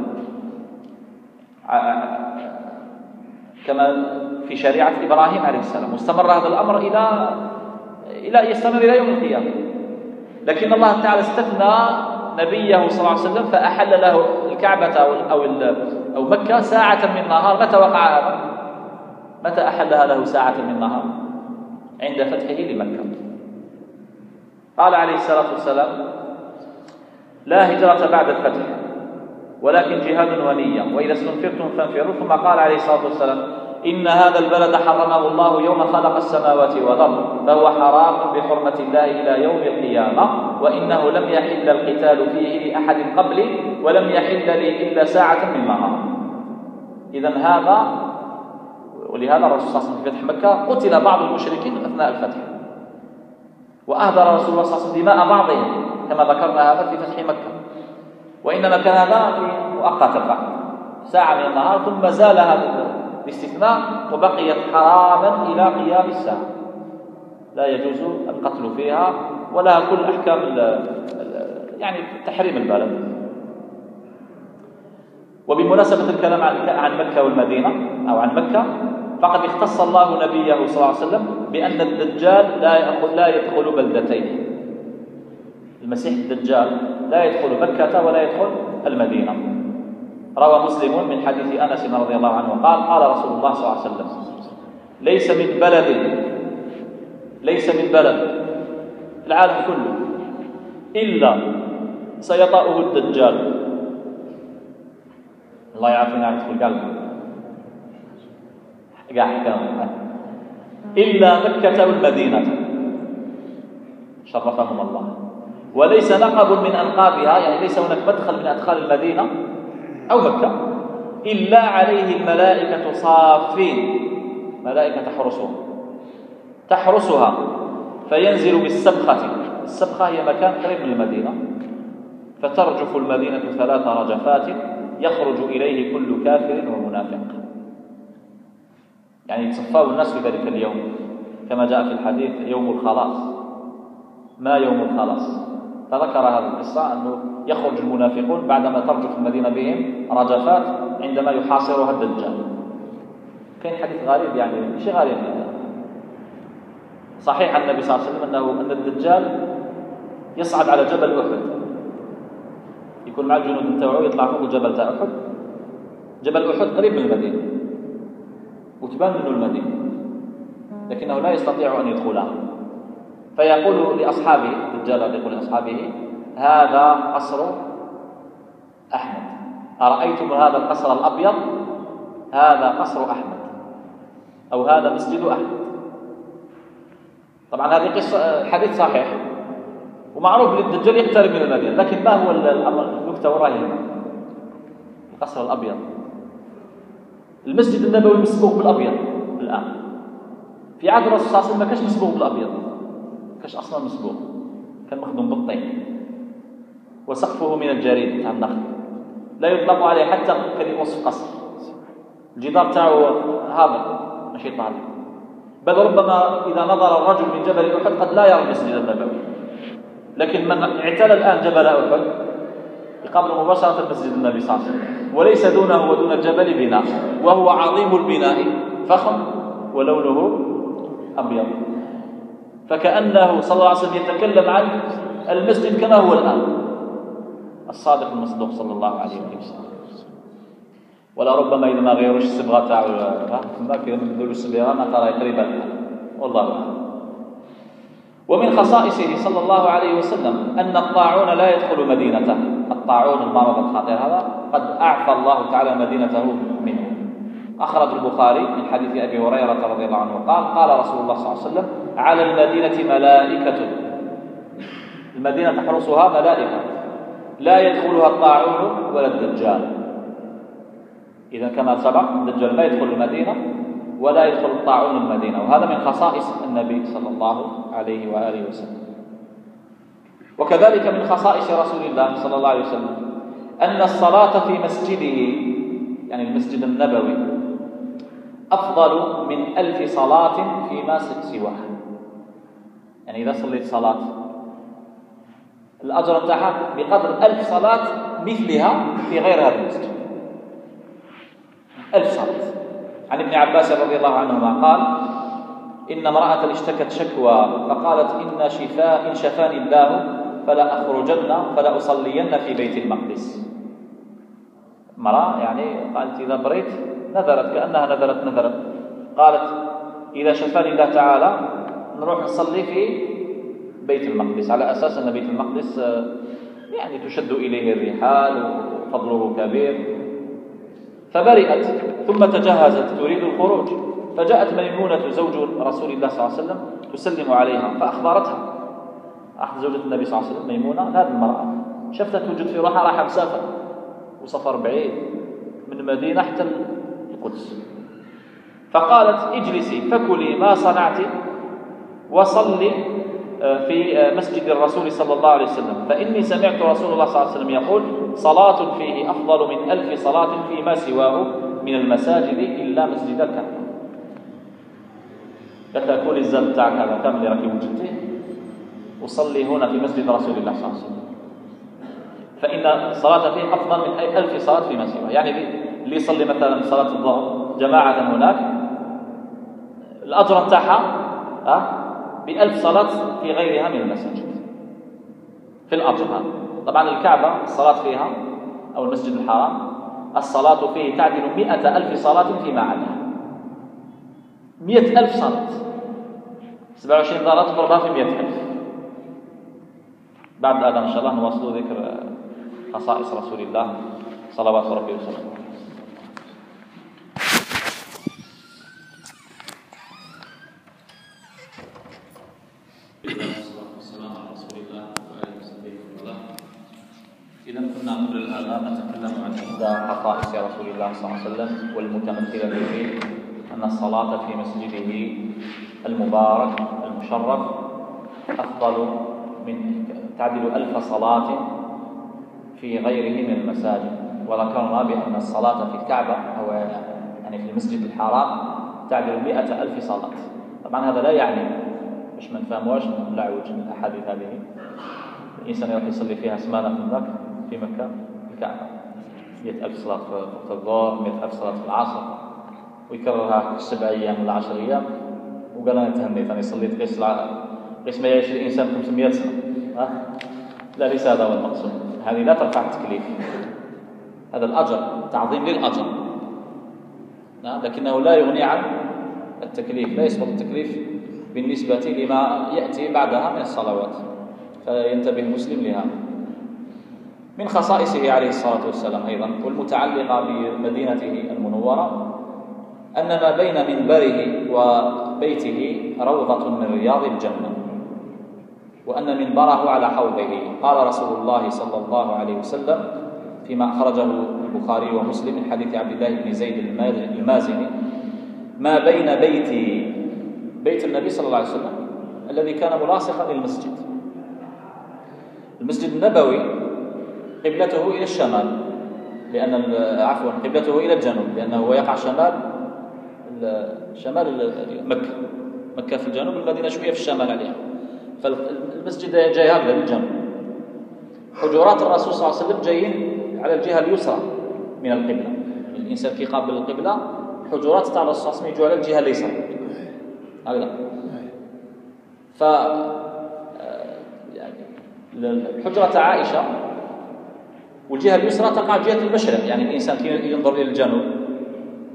كما في شريعة إبراهيم عليه السلام، واستمر هذا الأمر إلى يستمر إلى يوم القيامة. لكن الله تعالى استثنى نبيه صلى الله عليه وسلم فأحل له الكعبة أو مكة ساعة من نهار. متى وقع هذا؟ متى أحلها له ساعة من نهار؟ عند فتحه لمكة. قال عليه الصلاة والسلام: لا هجرة بعد الفتح ولكن جهاد ونية، وإذا استنفرتم فانفروا. ثم قال عليه الصلاة والسلام: إن هذا البلد حرمه الله يوم خلق السماوات والأرض، فهو حرام بحرمة الله إلى يوم القيامة، وإنه لم يحل القتال فيه لأحد قبلي ولم يحل لي إلا ساعة من نهار. إذن هذا، ولهذا الرسول صلى الله عليه وسلم في فتح مكة قتل بعض المشركين أثناء الفتح، وأهدر رسول الله صلى الله عليه وسلم دماء بعضهم كما ذكرنا هذا في فتح مكة، وإنما كان هذا في مؤقت الفقط ساعة من النهار، ثم زال هذا الاستثناء وبقيت حراما إلى قيام الساعة، لا يجوز القتل فيها ولا كل أحكام يعني تحريم البلد. وبمناسبة الكلام عن مكة والمدينة أو عن مكة، فقد اختص الله نبيه صلى الله عليه وسلم بأن الدجال لا يدخل بلدتين. المسيح الدجال لا يدخل مكة ولا يدخل المدينة. روى مسلم من حديث أنس رضي الله عنه قال: قال رسول الله صلى الله عليه وسلم: ليس من بلد العالم كله إلا سيطأه الدجال. الله يعافينا في القلب إلا مكة والمدينة شرفهم الله، وليس نقب من أنقابها، يعني ليس هناك مدخل من أدخال المدينة أو مكة إلا عليه الملائكة صافين، ملائكة تحرسها فينزل بالسبخة. السبخة هي مكان قريب من المدينة، فترجف المدينة 3 رجفات يخرج إليه كل كافر ومنافق، يعني يتصفاه الناس في ذلك اليوم كما جاء في الحديث: يوم الخلاص. ما يوم الخلاص؟ فذكر هذه القصة أنه يخرج المنافقون بعدما ترجف المدينة بهم رجفات عندما يحاصرها الدجال. كان حديث غريب، يعني شيء غريب. صحيح عن النبي صلى الله عليه وسلم أن الدجال يصعد على جبل أحد، يكون مع الجنود تاعو يطلع فوق الجبل تاع أحد. جبل أحد قريب من المدينة وتبان منه المدينة، لكنه لا يستطيع أن يدخلها، فيقول لأصحابه، الدجال يقول لأصحابه: هذا قصر أحمد، أرأيتم هذا القصر الأبيض؟ هذا قصر أحمد، أو هذا مسجد أحمد. طبعا هذه قصة حديث صحيح ومعروف للدجال يقترب من المدينة، لكن ما هو الأمر النكتة وراء القصر الأبيض؟ المسجد النبوي مسبوغ بالأبيض الآن، في عهد الرسول صلى الله عليه وسلم ما كانش مسبوغ بالأبيض، كاش أصلا مسبوغ، كان مخدوم بالطين، وسقفه من الجريد تاع النخل، لا يطلق عليه حتى كلمة وصف قصر. الجدار تاعو هابط ماشي طالع، بل ربما إذا نظر الرجل من جبل أحد قد لا يرى المسجد النبوي، لكن من اعتلى الآن جبل أحد يقابل مباشرة المسجد النبي صلى الله عليه وسلم، وليس دونه ودون الجبل بناء، وهو عظيم البناء فخم ولونه أبيض. فكأنه صلى الله عليه وسلم يتكلم عن المسجد كما هو الآن، الصادق المصدوق صلى الله عليه وسلم. ولا ربما إذا ما غيروش الصبغة تاعو ما كيديروا الصبغة ما ترى قريبا، والله أعلم. ومن خصائصه صلى الله عليه وسلم أن الطاعون لا يدخل مدينته. الطاعون المرض الخطير هذا قد أعفى الله تعالى مدينته منه. أخرج البخاري من حديث أبي هريرة رضي الله عنه قال قال رسول الله صلى الله عليه وسلم على المدينة ملائكة، المدينة تحرسها ملائكة لا يدخلها الطاعون ولا الدجال. إذا كما سبق الدجال لا يدخل المدينة ولا يدخل الطاعون المدينة، وهذا من خصائص النبي صلى الله عليه وآله وسلم. وكذلك من خصائص رسول الله صلى الله عليه وسلم أن الصلاة في مسجده، يعني المسجد النبوي، أفضل من 1000 صلاة فيما سواه. يعني إذا صليت صلاة الأجر بتاعها بقدر 1000 صلاة مثلها في غير هذا المسجد. 1000 صلاة. عن ابن عباس رضي الله عنهما قال إن امرأة اشتكت شكوى فقالت إن شفاني الله فلا أخرجن فلا أصلين في بيت المقدس. امرأة يعني قالت إذا بريت نذرت كأنها نذرت قالت إذا شفاني الله تعالى نروح نصلي في بيت المقدس، على أساس أن بيت المقدس يعني تشد إليه الرحال وفضله كبير. فبرئت ثم تجهزت تريد الخروج، فجاءت ميمونة زوج رسول الله صلى الله عليه وسلم تسلم عليها فأخبرتها. زوجة النبي صلى الله عليه وسلم ميمونة هذه المرأة شفتها توجد في روحها راح مسافر وسفر بعيد من المدينة حتى القدس، فقالت اجلسي فكلي ما صنعت وصلي في مسجد الرسول صلى الله عليه وسلم، فإني سمعت رسول الله صلى الله عليه وسلم يقول صلاة فيه أفضل من 1000 صلاة فيما سواه من المساجد إلا مسجد الكعبة. كتاكل الزاد تاعك هذا كامل راكي وجدته وصلي هنا في مسجد رسول الله صلى الله عليه وسلم، فإن الصلاة فيه أفضل من 1000 صلاة فيما سواه. يعني اللي يصلي مثلا صلاة الظهر جماعة هناك الأجر تاعها ب1000 صلاة في غيرها من المساجد في الأجر هذا. طبعا الكعبة الصلاة فيها أو المسجد الحرام الصلاة فيه تعدل 100,000 صلاة فيما عداها. 100,000 صلاة 27 صلاة تضربها في 100,000. بعد الأذان إن شاء الله نواصل ذكر خصائص رسول الله صلوات ربي وسلامه. إذا كنا قبل الآن نتكلم عن إحدى خصائص رسول الله صلى الله عليه وسلم والمتمثلة في أن الصلاة في مسجده المبارك المشرف أفضل من تعدل 1000 صلاة في غيره من المساجد. وذكرنا بأن الصلاة في الكعبة أو يعني في المسجد الحرام تعدل 100,000 صلاة. طبعا هذا لا يعني مش ما نفهموش لا وجه من الأحاديث هذه الإنسان يروح يصلي فيها سمانة في مكة في الكعبة 100,000 صلاة في وقت الظهر 100,000 صلاة في العصر ويكررها 7 أيام ولا 10 أيام وقال أنا تهنيت أنا صليت قيس ما يعيش الإنسان 500 سنة. لا ليس هذا هو المقصود. هذه لا ترفع التكليف، هذا الأجر تعظيم للأجر لكنه لا يغني عن التكليف، لا يسقط التكليف بالنسبة لما يأتي بعدها من الصلوات، فينتبه المسلم لها. من خصائصه عليه الصلاة والسلام أيضا والمتعلقة بمدينته المنورة أن ما بين منبره وبيته روضة من رياض الجنة، وأن منبره على حوضه. قال رسول الله صلى الله عليه وسلم فيما أخرجه البخاري ومسلم من حديث عبد الله بن زيد المازني ما بين بيت النبي صلى الله عليه وسلم الذي كان ملاصقا للمسجد، المسجد النبوي قبلته إلى الشمال قبلته إلى الجنوب لأنه يقع شمال مكة في الجنوب، المدينة شوية في الشمال عليها، فالمسجد جاي هكذا للجنوب. حجرات الرسول صلى الله عليه وسلم جايين على الجهة اليسرى من القبلة، الإنسان كي قابل القبلة حجرات تاع الرسول صلى الله عليه وسلم يجوا على الجهة اليسرى هكذا. ف الحجرة عائشة والجهة اليسرى تقع جهة المشرق، يعني الإنسان كي ينظر إلى الجنوب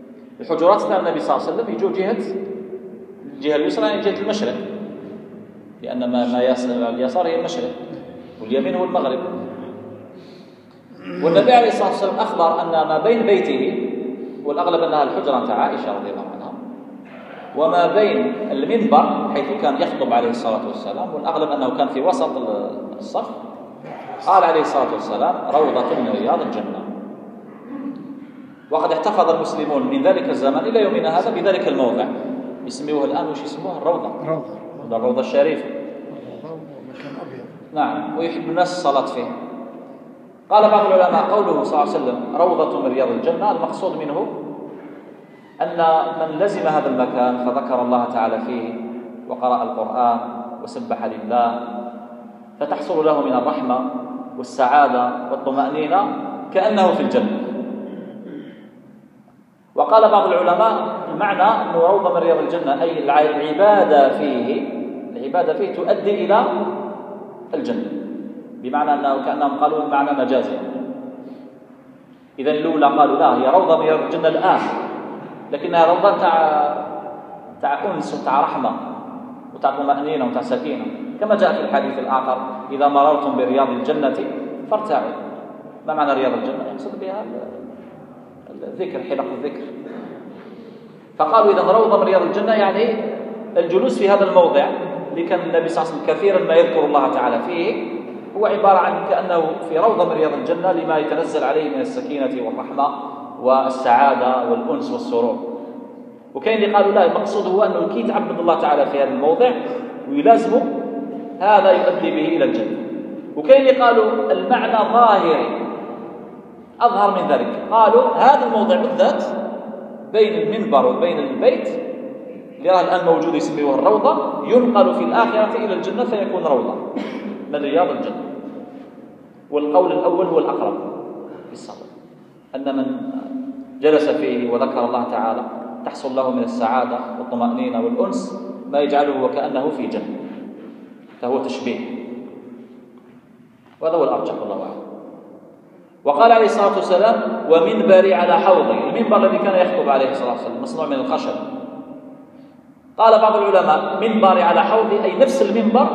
الحجرات تاع النبي صلى الله عليه وسلم يجوا الجهة اليسرى يعني جهة المشرق. لأن اليسار هي المشرق واليمين هو المغرب. والنبي عليه الصلاة والسلام أخبر أن ما بين بيته، والأغلب أنها الحجرة بتاع عائشة رضي الله عنها، وما بين المنبر حيث كان يخطب عليه الصلاة والسلام، والأغلب أنه كان في وسط الصف، قال عليه الصلاة والسلام: روضة من رياض الجنة. وقد احتفظ المسلمون من ذلك الزمن إلى يومنا هذا بذلك الموضع، يسميوه الآن وش يسموه؟ الروضة، الروضة الشريفة. نعم، ويحب الناس الصلاة فيه. قال بعض العلماء: قوله صلى الله عليه وسلم روضة من رياض الجنة، المقصود منه أن من لزم هذا المكان فذكر الله تعالى فيه وقرأ القرآن وسبح لله، فتحصل له من الرحمة والسعادة والطمأنينة كأنه في الجنة. وقال بعض العلماء المعنى أنه روضة من رياض الجنة، أي العبادة فيه تؤدي إلى الجنة، بمعنى أنه كأنهم قالوا المعنى مجازي. إذن الأولى قالوا لا، هي روضة من رياض الجنة الآن، لكنها روضة تاع أنس وتاع رحمة وتاع طمأنينة وتاع سكينة، كما جاء في الحديث الآخر: إذا مررتم برياض الجنة فارتعوا. ما معنى رياض الجنة؟ يقصد بها الذكر، حلق الذكر. فقالوا إذا روضة من رياض الجنة يعني الجلوس في هذا الموضع اللي كان النبي صلى الله عليه وسلم كثيرا ما يذكر الله تعالى فيه، هو عبارة عن كأنه في روضة من رياض الجنة لما يتنزل عليه من السكينة والرحمة والسعادة والأنس والسرور. وكاين اللي قالوا لا، المقصود هو أنه كي يتعبد الله تعالى في هذا الموضع ويلازمه، هذا يؤدي به إلى الجنة. وكاين اللي قالوا المعنى ظاهري أظهر من ذلك، قالوا هذا الموضع بالذات بين المنبر وبين البيت اللي راه الآن موجود يسميه الروضة، ينقل في الآخرة إلى الجنة فيكون روضة من رياض الجنة. والقول الأول هو الأقرب بالصواب، أن من جلس فيه وذكر الله تعالى تحصل له من السعادة والطمأنينة والأنس ما يجعله وكأنه في جنة، فهو تشبيه، وهذا هو الأرجح والله أعلم. وقال عليه الصلاة والسلام: ومنبري على حوضي، المنبر الذي كان يخطب عليه الصلاة والسلام مصنوع من الخشب. قال بعض العلماء: منبري على حوضي أي نفس المنبر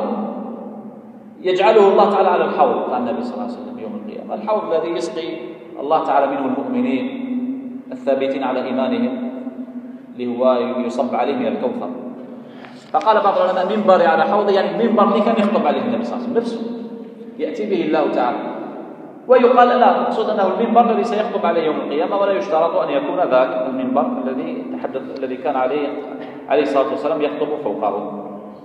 يجعله الله تعالى على الحوض عن النبي صلى الله عليه وسلم يوم القيامة، الحوض الذي يسقي الله تعالى منه المؤمنين الثابتين على إيمانهم، اللي هو يصب عليه من الكوثر. فقال بعض العلماء: منبري على حوضي يعني المنبر اللي كان يخطب عليه النبي صلى الله عليه وسلم نفسه يأتي به الله تعالى. ويقال لا، المقصود أنه المنبر الذي سيخطب عليه يوم القيامة، ولا يشترط أن يكون ذاك المنبر الذي كان عليه الصلاة والسلام يخطب فوقه.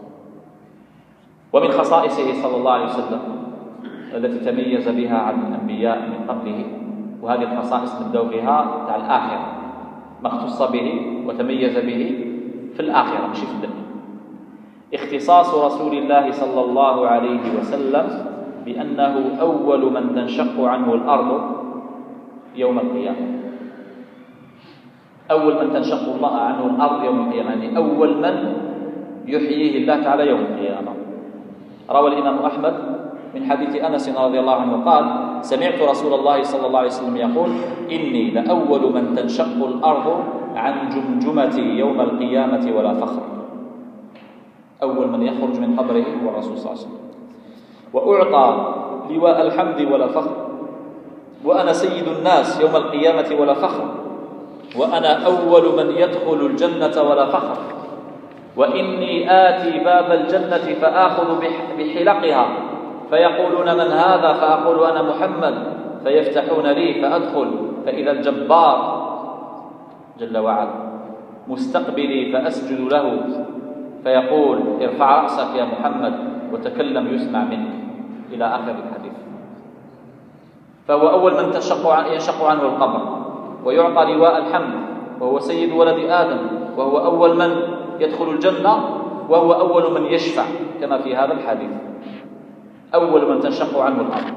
ومن خصائصه صلى الله عليه وسلم التي تميز بها عن الأنبياء من قبله، وهذه الخصائص نبدأ بها تاع الآخرة، ما اختص به وتميز به في الآخرة مش في الدنيا. اختصاص رسول الله صلى الله عليه وسلم بأنه أول من تنشق عنه الأرض يوم القيامة، أول من تنشق الله عنه الأرض يوم القيامة، يعني أول من يحييه الله تعالى يوم القيامة. روى الإمام أحمد من حديث أنس رضي الله عنه قال: سمعت رسول الله صلى الله عليه وسلم يقول: إني لأول من تنشق الأرض عن جمجمتي يوم القيامة ولا فخر. أول من يخرج من قبره هو الرسول صلى الله عليه وسلم، وأعطى لواء الحمد ولا فخر، وأنا سيد الناس يوم القيامة ولا فخر، وأنا أول من يدخل الجنة ولا فخر، وإني آتي باب الجنة فآخذ بحلقها فيقولون من هذا؟ فأقول أنا محمد، فيفتحون لي فأدخل، فإذا الجبار جل وعلا مستقبلي فأسجد له فيقول ارفع رأسك يا محمد وتكلم يسمع منك، إلى آخر الحديث. فهو أول من ينشق عنه القبر، ويعطى لواء الحمد، وهو سيد ولد آدم، وهو أول من يدخل الجنة، وهو أول من يشفع كما في هذا الحديث، أول من تنشق عنه الأرض.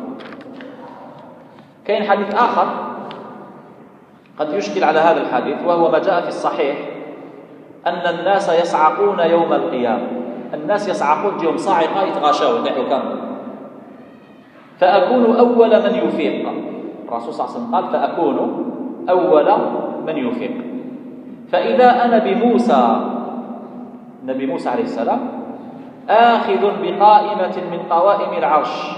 كاين حديث آخر قد يشكل على هذا الحديث، وهو ما جاء في الصحيح أن الناس يصعقون يوم القيامة، الناس يصعقون يوم صاعقة يتغاشوا يطيحوا كامل، فأكون أول من يفيق. الرسول صلى الله عليه وسلم قال: فأكون أول من يفيق. فإذا أنا بموسى، نبي موسى عليه السلام، آخذ بقائمة من قوائم العرش،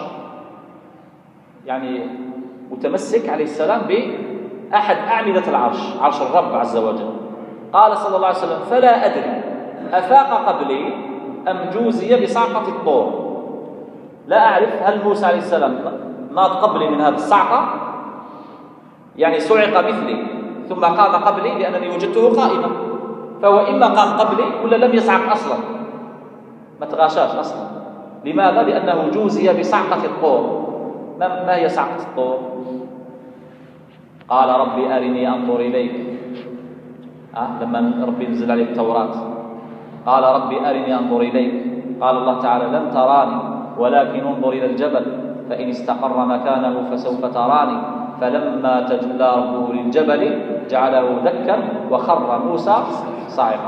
يعني متمسك عليه السلام بأحد أعمدة العرش، عرش الرب عز وجل. قال صلى الله عليه وسلم: فلا أدري أفاق قبلي أم جوزي بصعقة الطور. لا أعرف هل موسى عليه السلام ناض قبلي من هذه الصعقة، يعني صعق مثلي ثم قام قبلي لأنني وجدته قائما، فهو إما قام قبلي ولا لم يصعق أصلا، ما تغاشاش أصلا. لماذا؟ لأنه جوزي بصعقة الطور. ما هي صعقة الطور؟ قال: ربي أرني أنظر إليك. لما ربي نزل عليه التوراة قال: ربي أرني أنظر إليك. قال الله تعالى: لن تراني ولكن انظر إلى الجبل فإن استقر مكانه فسوف تراني. فلما تجلى ربه للجبل جعله دكا وخر موسى صاعقا.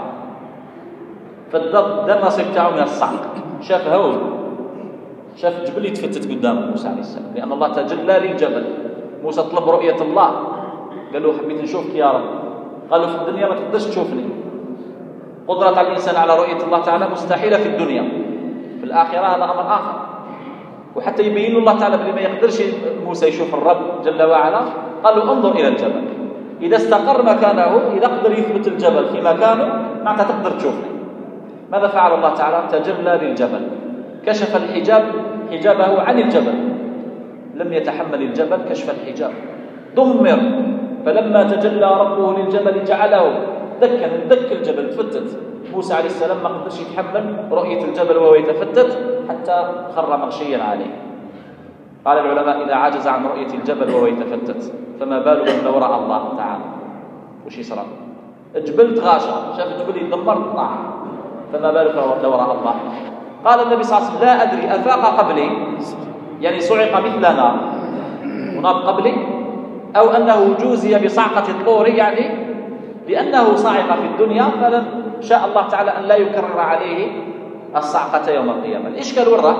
فالضب ده النصيب تاعه من الصعق، شاف هول، شاف جبل يتفتت قدام موسى عليه السلام، لأن الله تجلى للجبل. موسى طلب رؤية الله، قال له: حبيت نشوفك يا رب. قال له: في الدنيا ما تقدرش تشوفني، قدرة الإنسان على رؤية الله تعالى مستحيلة في الدنيا، في الآخرة هذا أمر آخر. وحتى يبين الله تعالى بلي ما يقدرش موسى يشوف الرب جل وعلا، قال له: انظر إلى الجبل، إذا استقر مكانه، إذا قدر يثبت الجبل في مكانه معناتها تقدر تشوفني. ماذا فعل الله تعالى؟ تجلى للجبل، كشف الحجاب، حجابه عن الجبل، لم يتحمل الجبل كشف الحجاب، دمر. فلما تجلى ربه للجبل جعله دك الجبل، تفتت. موسى عليه السلام ما قدرش يتحمل رؤية الجبل وهو يتفتت حتى خر مغشيا عليه. قال العلماء: إذا عجز عن رؤية الجبل وهو يتفتت فما بالكم لو رأى الله تعالى؟ وش يصير؟ الجبل تغاشى، شاف الجبل يدمر طاح، فما بالك لو رأى الله؟ قال النبي صلى الله عليه وسلم: لا أدري أفاق قبلي، يعني صعق مثلنا وناض قبلي، أو أنه جوزي بصعقة الطور، يعني لأنه صعق في الدنيا فلن شاء الله تعالى أن لا يكرر عليه الصعقة يوم القيامة. الإشكال وراء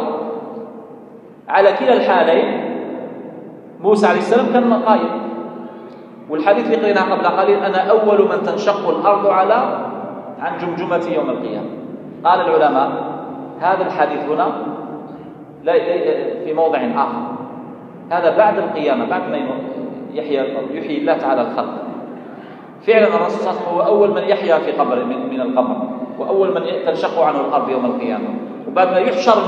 على كلا الحالين موسى عليه السلام كان قائم، والحديث اللي قريناه قبل قليل: أنا أول من تنشق الأرض عن جمجمة يوم القيامة. قال العلماء: هذا الحديث هنا لا في موضع آخر، هذا بعد القيامة، بعد ما يحيي الله تعالى الخلق. فعلا الرسول صلى الله عليه وسلم هو أول من يحيا في قبر من القبر، وأول من تنشق عنه الأرض يوم القيامة. وبعد ما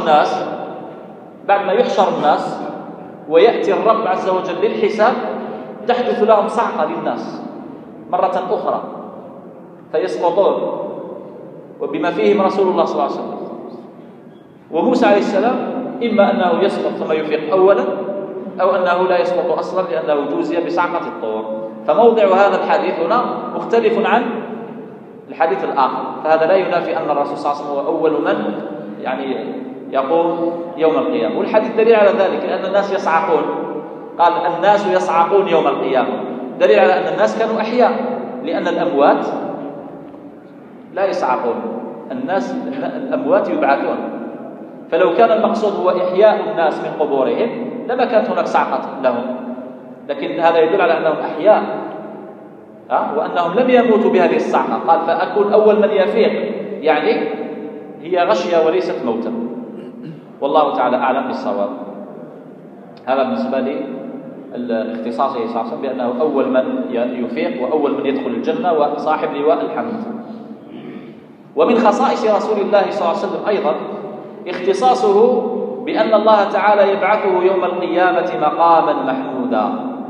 يحشر الناس ويأتي الرب عز وجل للحساب، تحدث لهم صعقة للناس مرة أخرى فيسقطون، وبما فيهم رسول الله صلى الله عليه وسلم. وموسى عليه السلام إما أنه يسقط ثم يفيق أولا، أو أنه لا يسقط أصلا لأنه جوزي بصعقة الطور. فموضع هذا الحديث هنا مختلف عن الحديث الآخر، فهذا لا ينافي أن الرسول صلى الله عليه وسلم هو أول من يعني يقوم يوم القيامة. والحديث دليل على ذلك، لأن الناس يصعقون. قال: الناس يصعقون يوم القيامة، دليل على أن الناس كانوا أحياء، لأن الأموات لا يصعقون، الأموات يبعثون. فلو كان المقصود هو إحياء الناس من قبورهم لما كانت هناك صعقة لهم، لكن هذا يدل على أنهم أحياء وأنهم لم يموتوا بهذه الصعقة. قال: فأكون أول من يفيق، يعني هي غشية وليست موتا. والله تعالى أعلم بالصواب. هذا بالنسبة لاختصاصه صلى الله عليه وسلم بأنه أول من يفيق وأول من يدخل الجنة وصاحب لواء الحمد. ومن خصائص رسول الله صلى الله عليه وسلم أيضا اختصاصه بأن الله تعالى يبعثه يوم القيامة مقاما محمودا.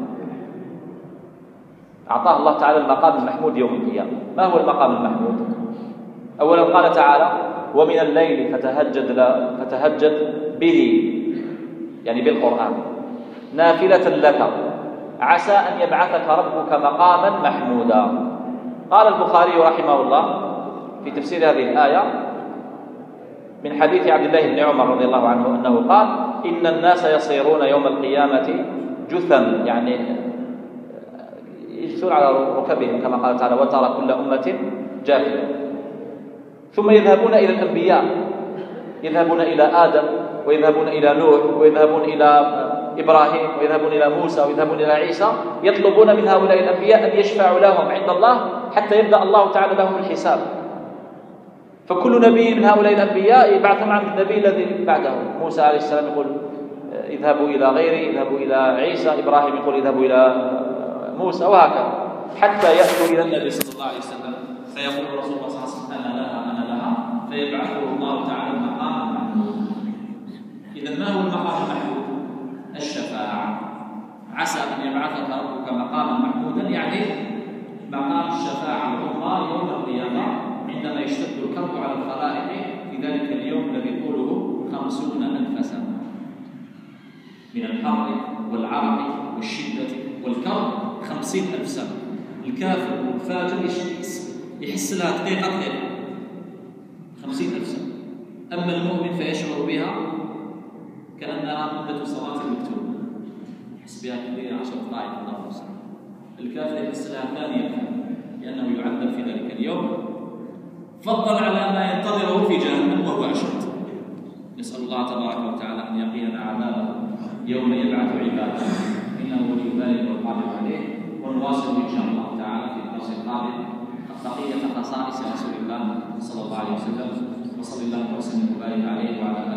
أعطاه الله تعالى المقام المحمود يوم القيامة. ما هو المقام المحمود؟ أولا قال تعالى: ومن الليل فتهجد به، يعني بالقرآن، نافلة لك عسى أن يبعثك ربك مقاما محمودا. قال البخاري رحمه الله في تفسير هذه الآية من حديث عبد الله بن عمر رضي الله عنه أنه قال: إن الناس يصيرون يوم القيامة جثا، يعني يجثون على ركبهم كما قال تعالى: وترى كل أمة جاثية. ثم يذهبون إلى الأنبياء، يذهبون إلى آدم، ويذهبون إلى نوح، ويذهبون إلى إبراهيم، ويذهبون إلى موسى، ويذهبون إلى عيسى، يطلبون من هؤلاء الأنبياء أن يشفعوا لهم عند الله حتى يبدأ الله تعالى لهم الحساب. فكل نبي من هؤلاء الأنبياء يبعثهم عن النبي الذي بعده. موسى عليه السلام يقول اذهبوا إلى غيري، اذهبوا إلى عيسى. إبراهيم يقول اذهبوا إلى موسى، وهكذا حتى يأتوا إلى النبي صلى الله عليه وسلم فيقول الرسول صلى الله عليه وسلم أنا لها أنا لها، فيبعثه الله تعالى المقام المحمود. إذا ما هو المقام المحمود؟ الشفاعة. عسى أن يبعثك ربك مقاما محمودا، يعني مقام الشفاعة العظمى يوم القيامة عندما يشتد الكرب على الخلائق في ذلك اليوم الذي طوله 50,000 سنة من الحر والعرق والشدة والكرب. 50,000 سنة. الكافر والفاجر يحس لها دقيقة غير 50,000 سنة. أما المؤمن فيشعر بها كأنها مدة صلاة مكتوبة، يحس بها كبيرة 10 دقائق 11 سنة. الكافر يحس لها ثانية لأنه يعذب في ذلك اليوم، فضلا على ما ينتظره في جهنم وهو أشد. نسأل الله تبارك وتعالى أن يقينا عذابه يوم يبعث عباده، إنه ولي ذلك والقادر عليه. ونواصل إن شاء الله تعالى في الدرس القادم بقية خصائص رسول الله صلى الله عليه وسلم، وصلى الله وسلم وبارك عليه وعلى آله.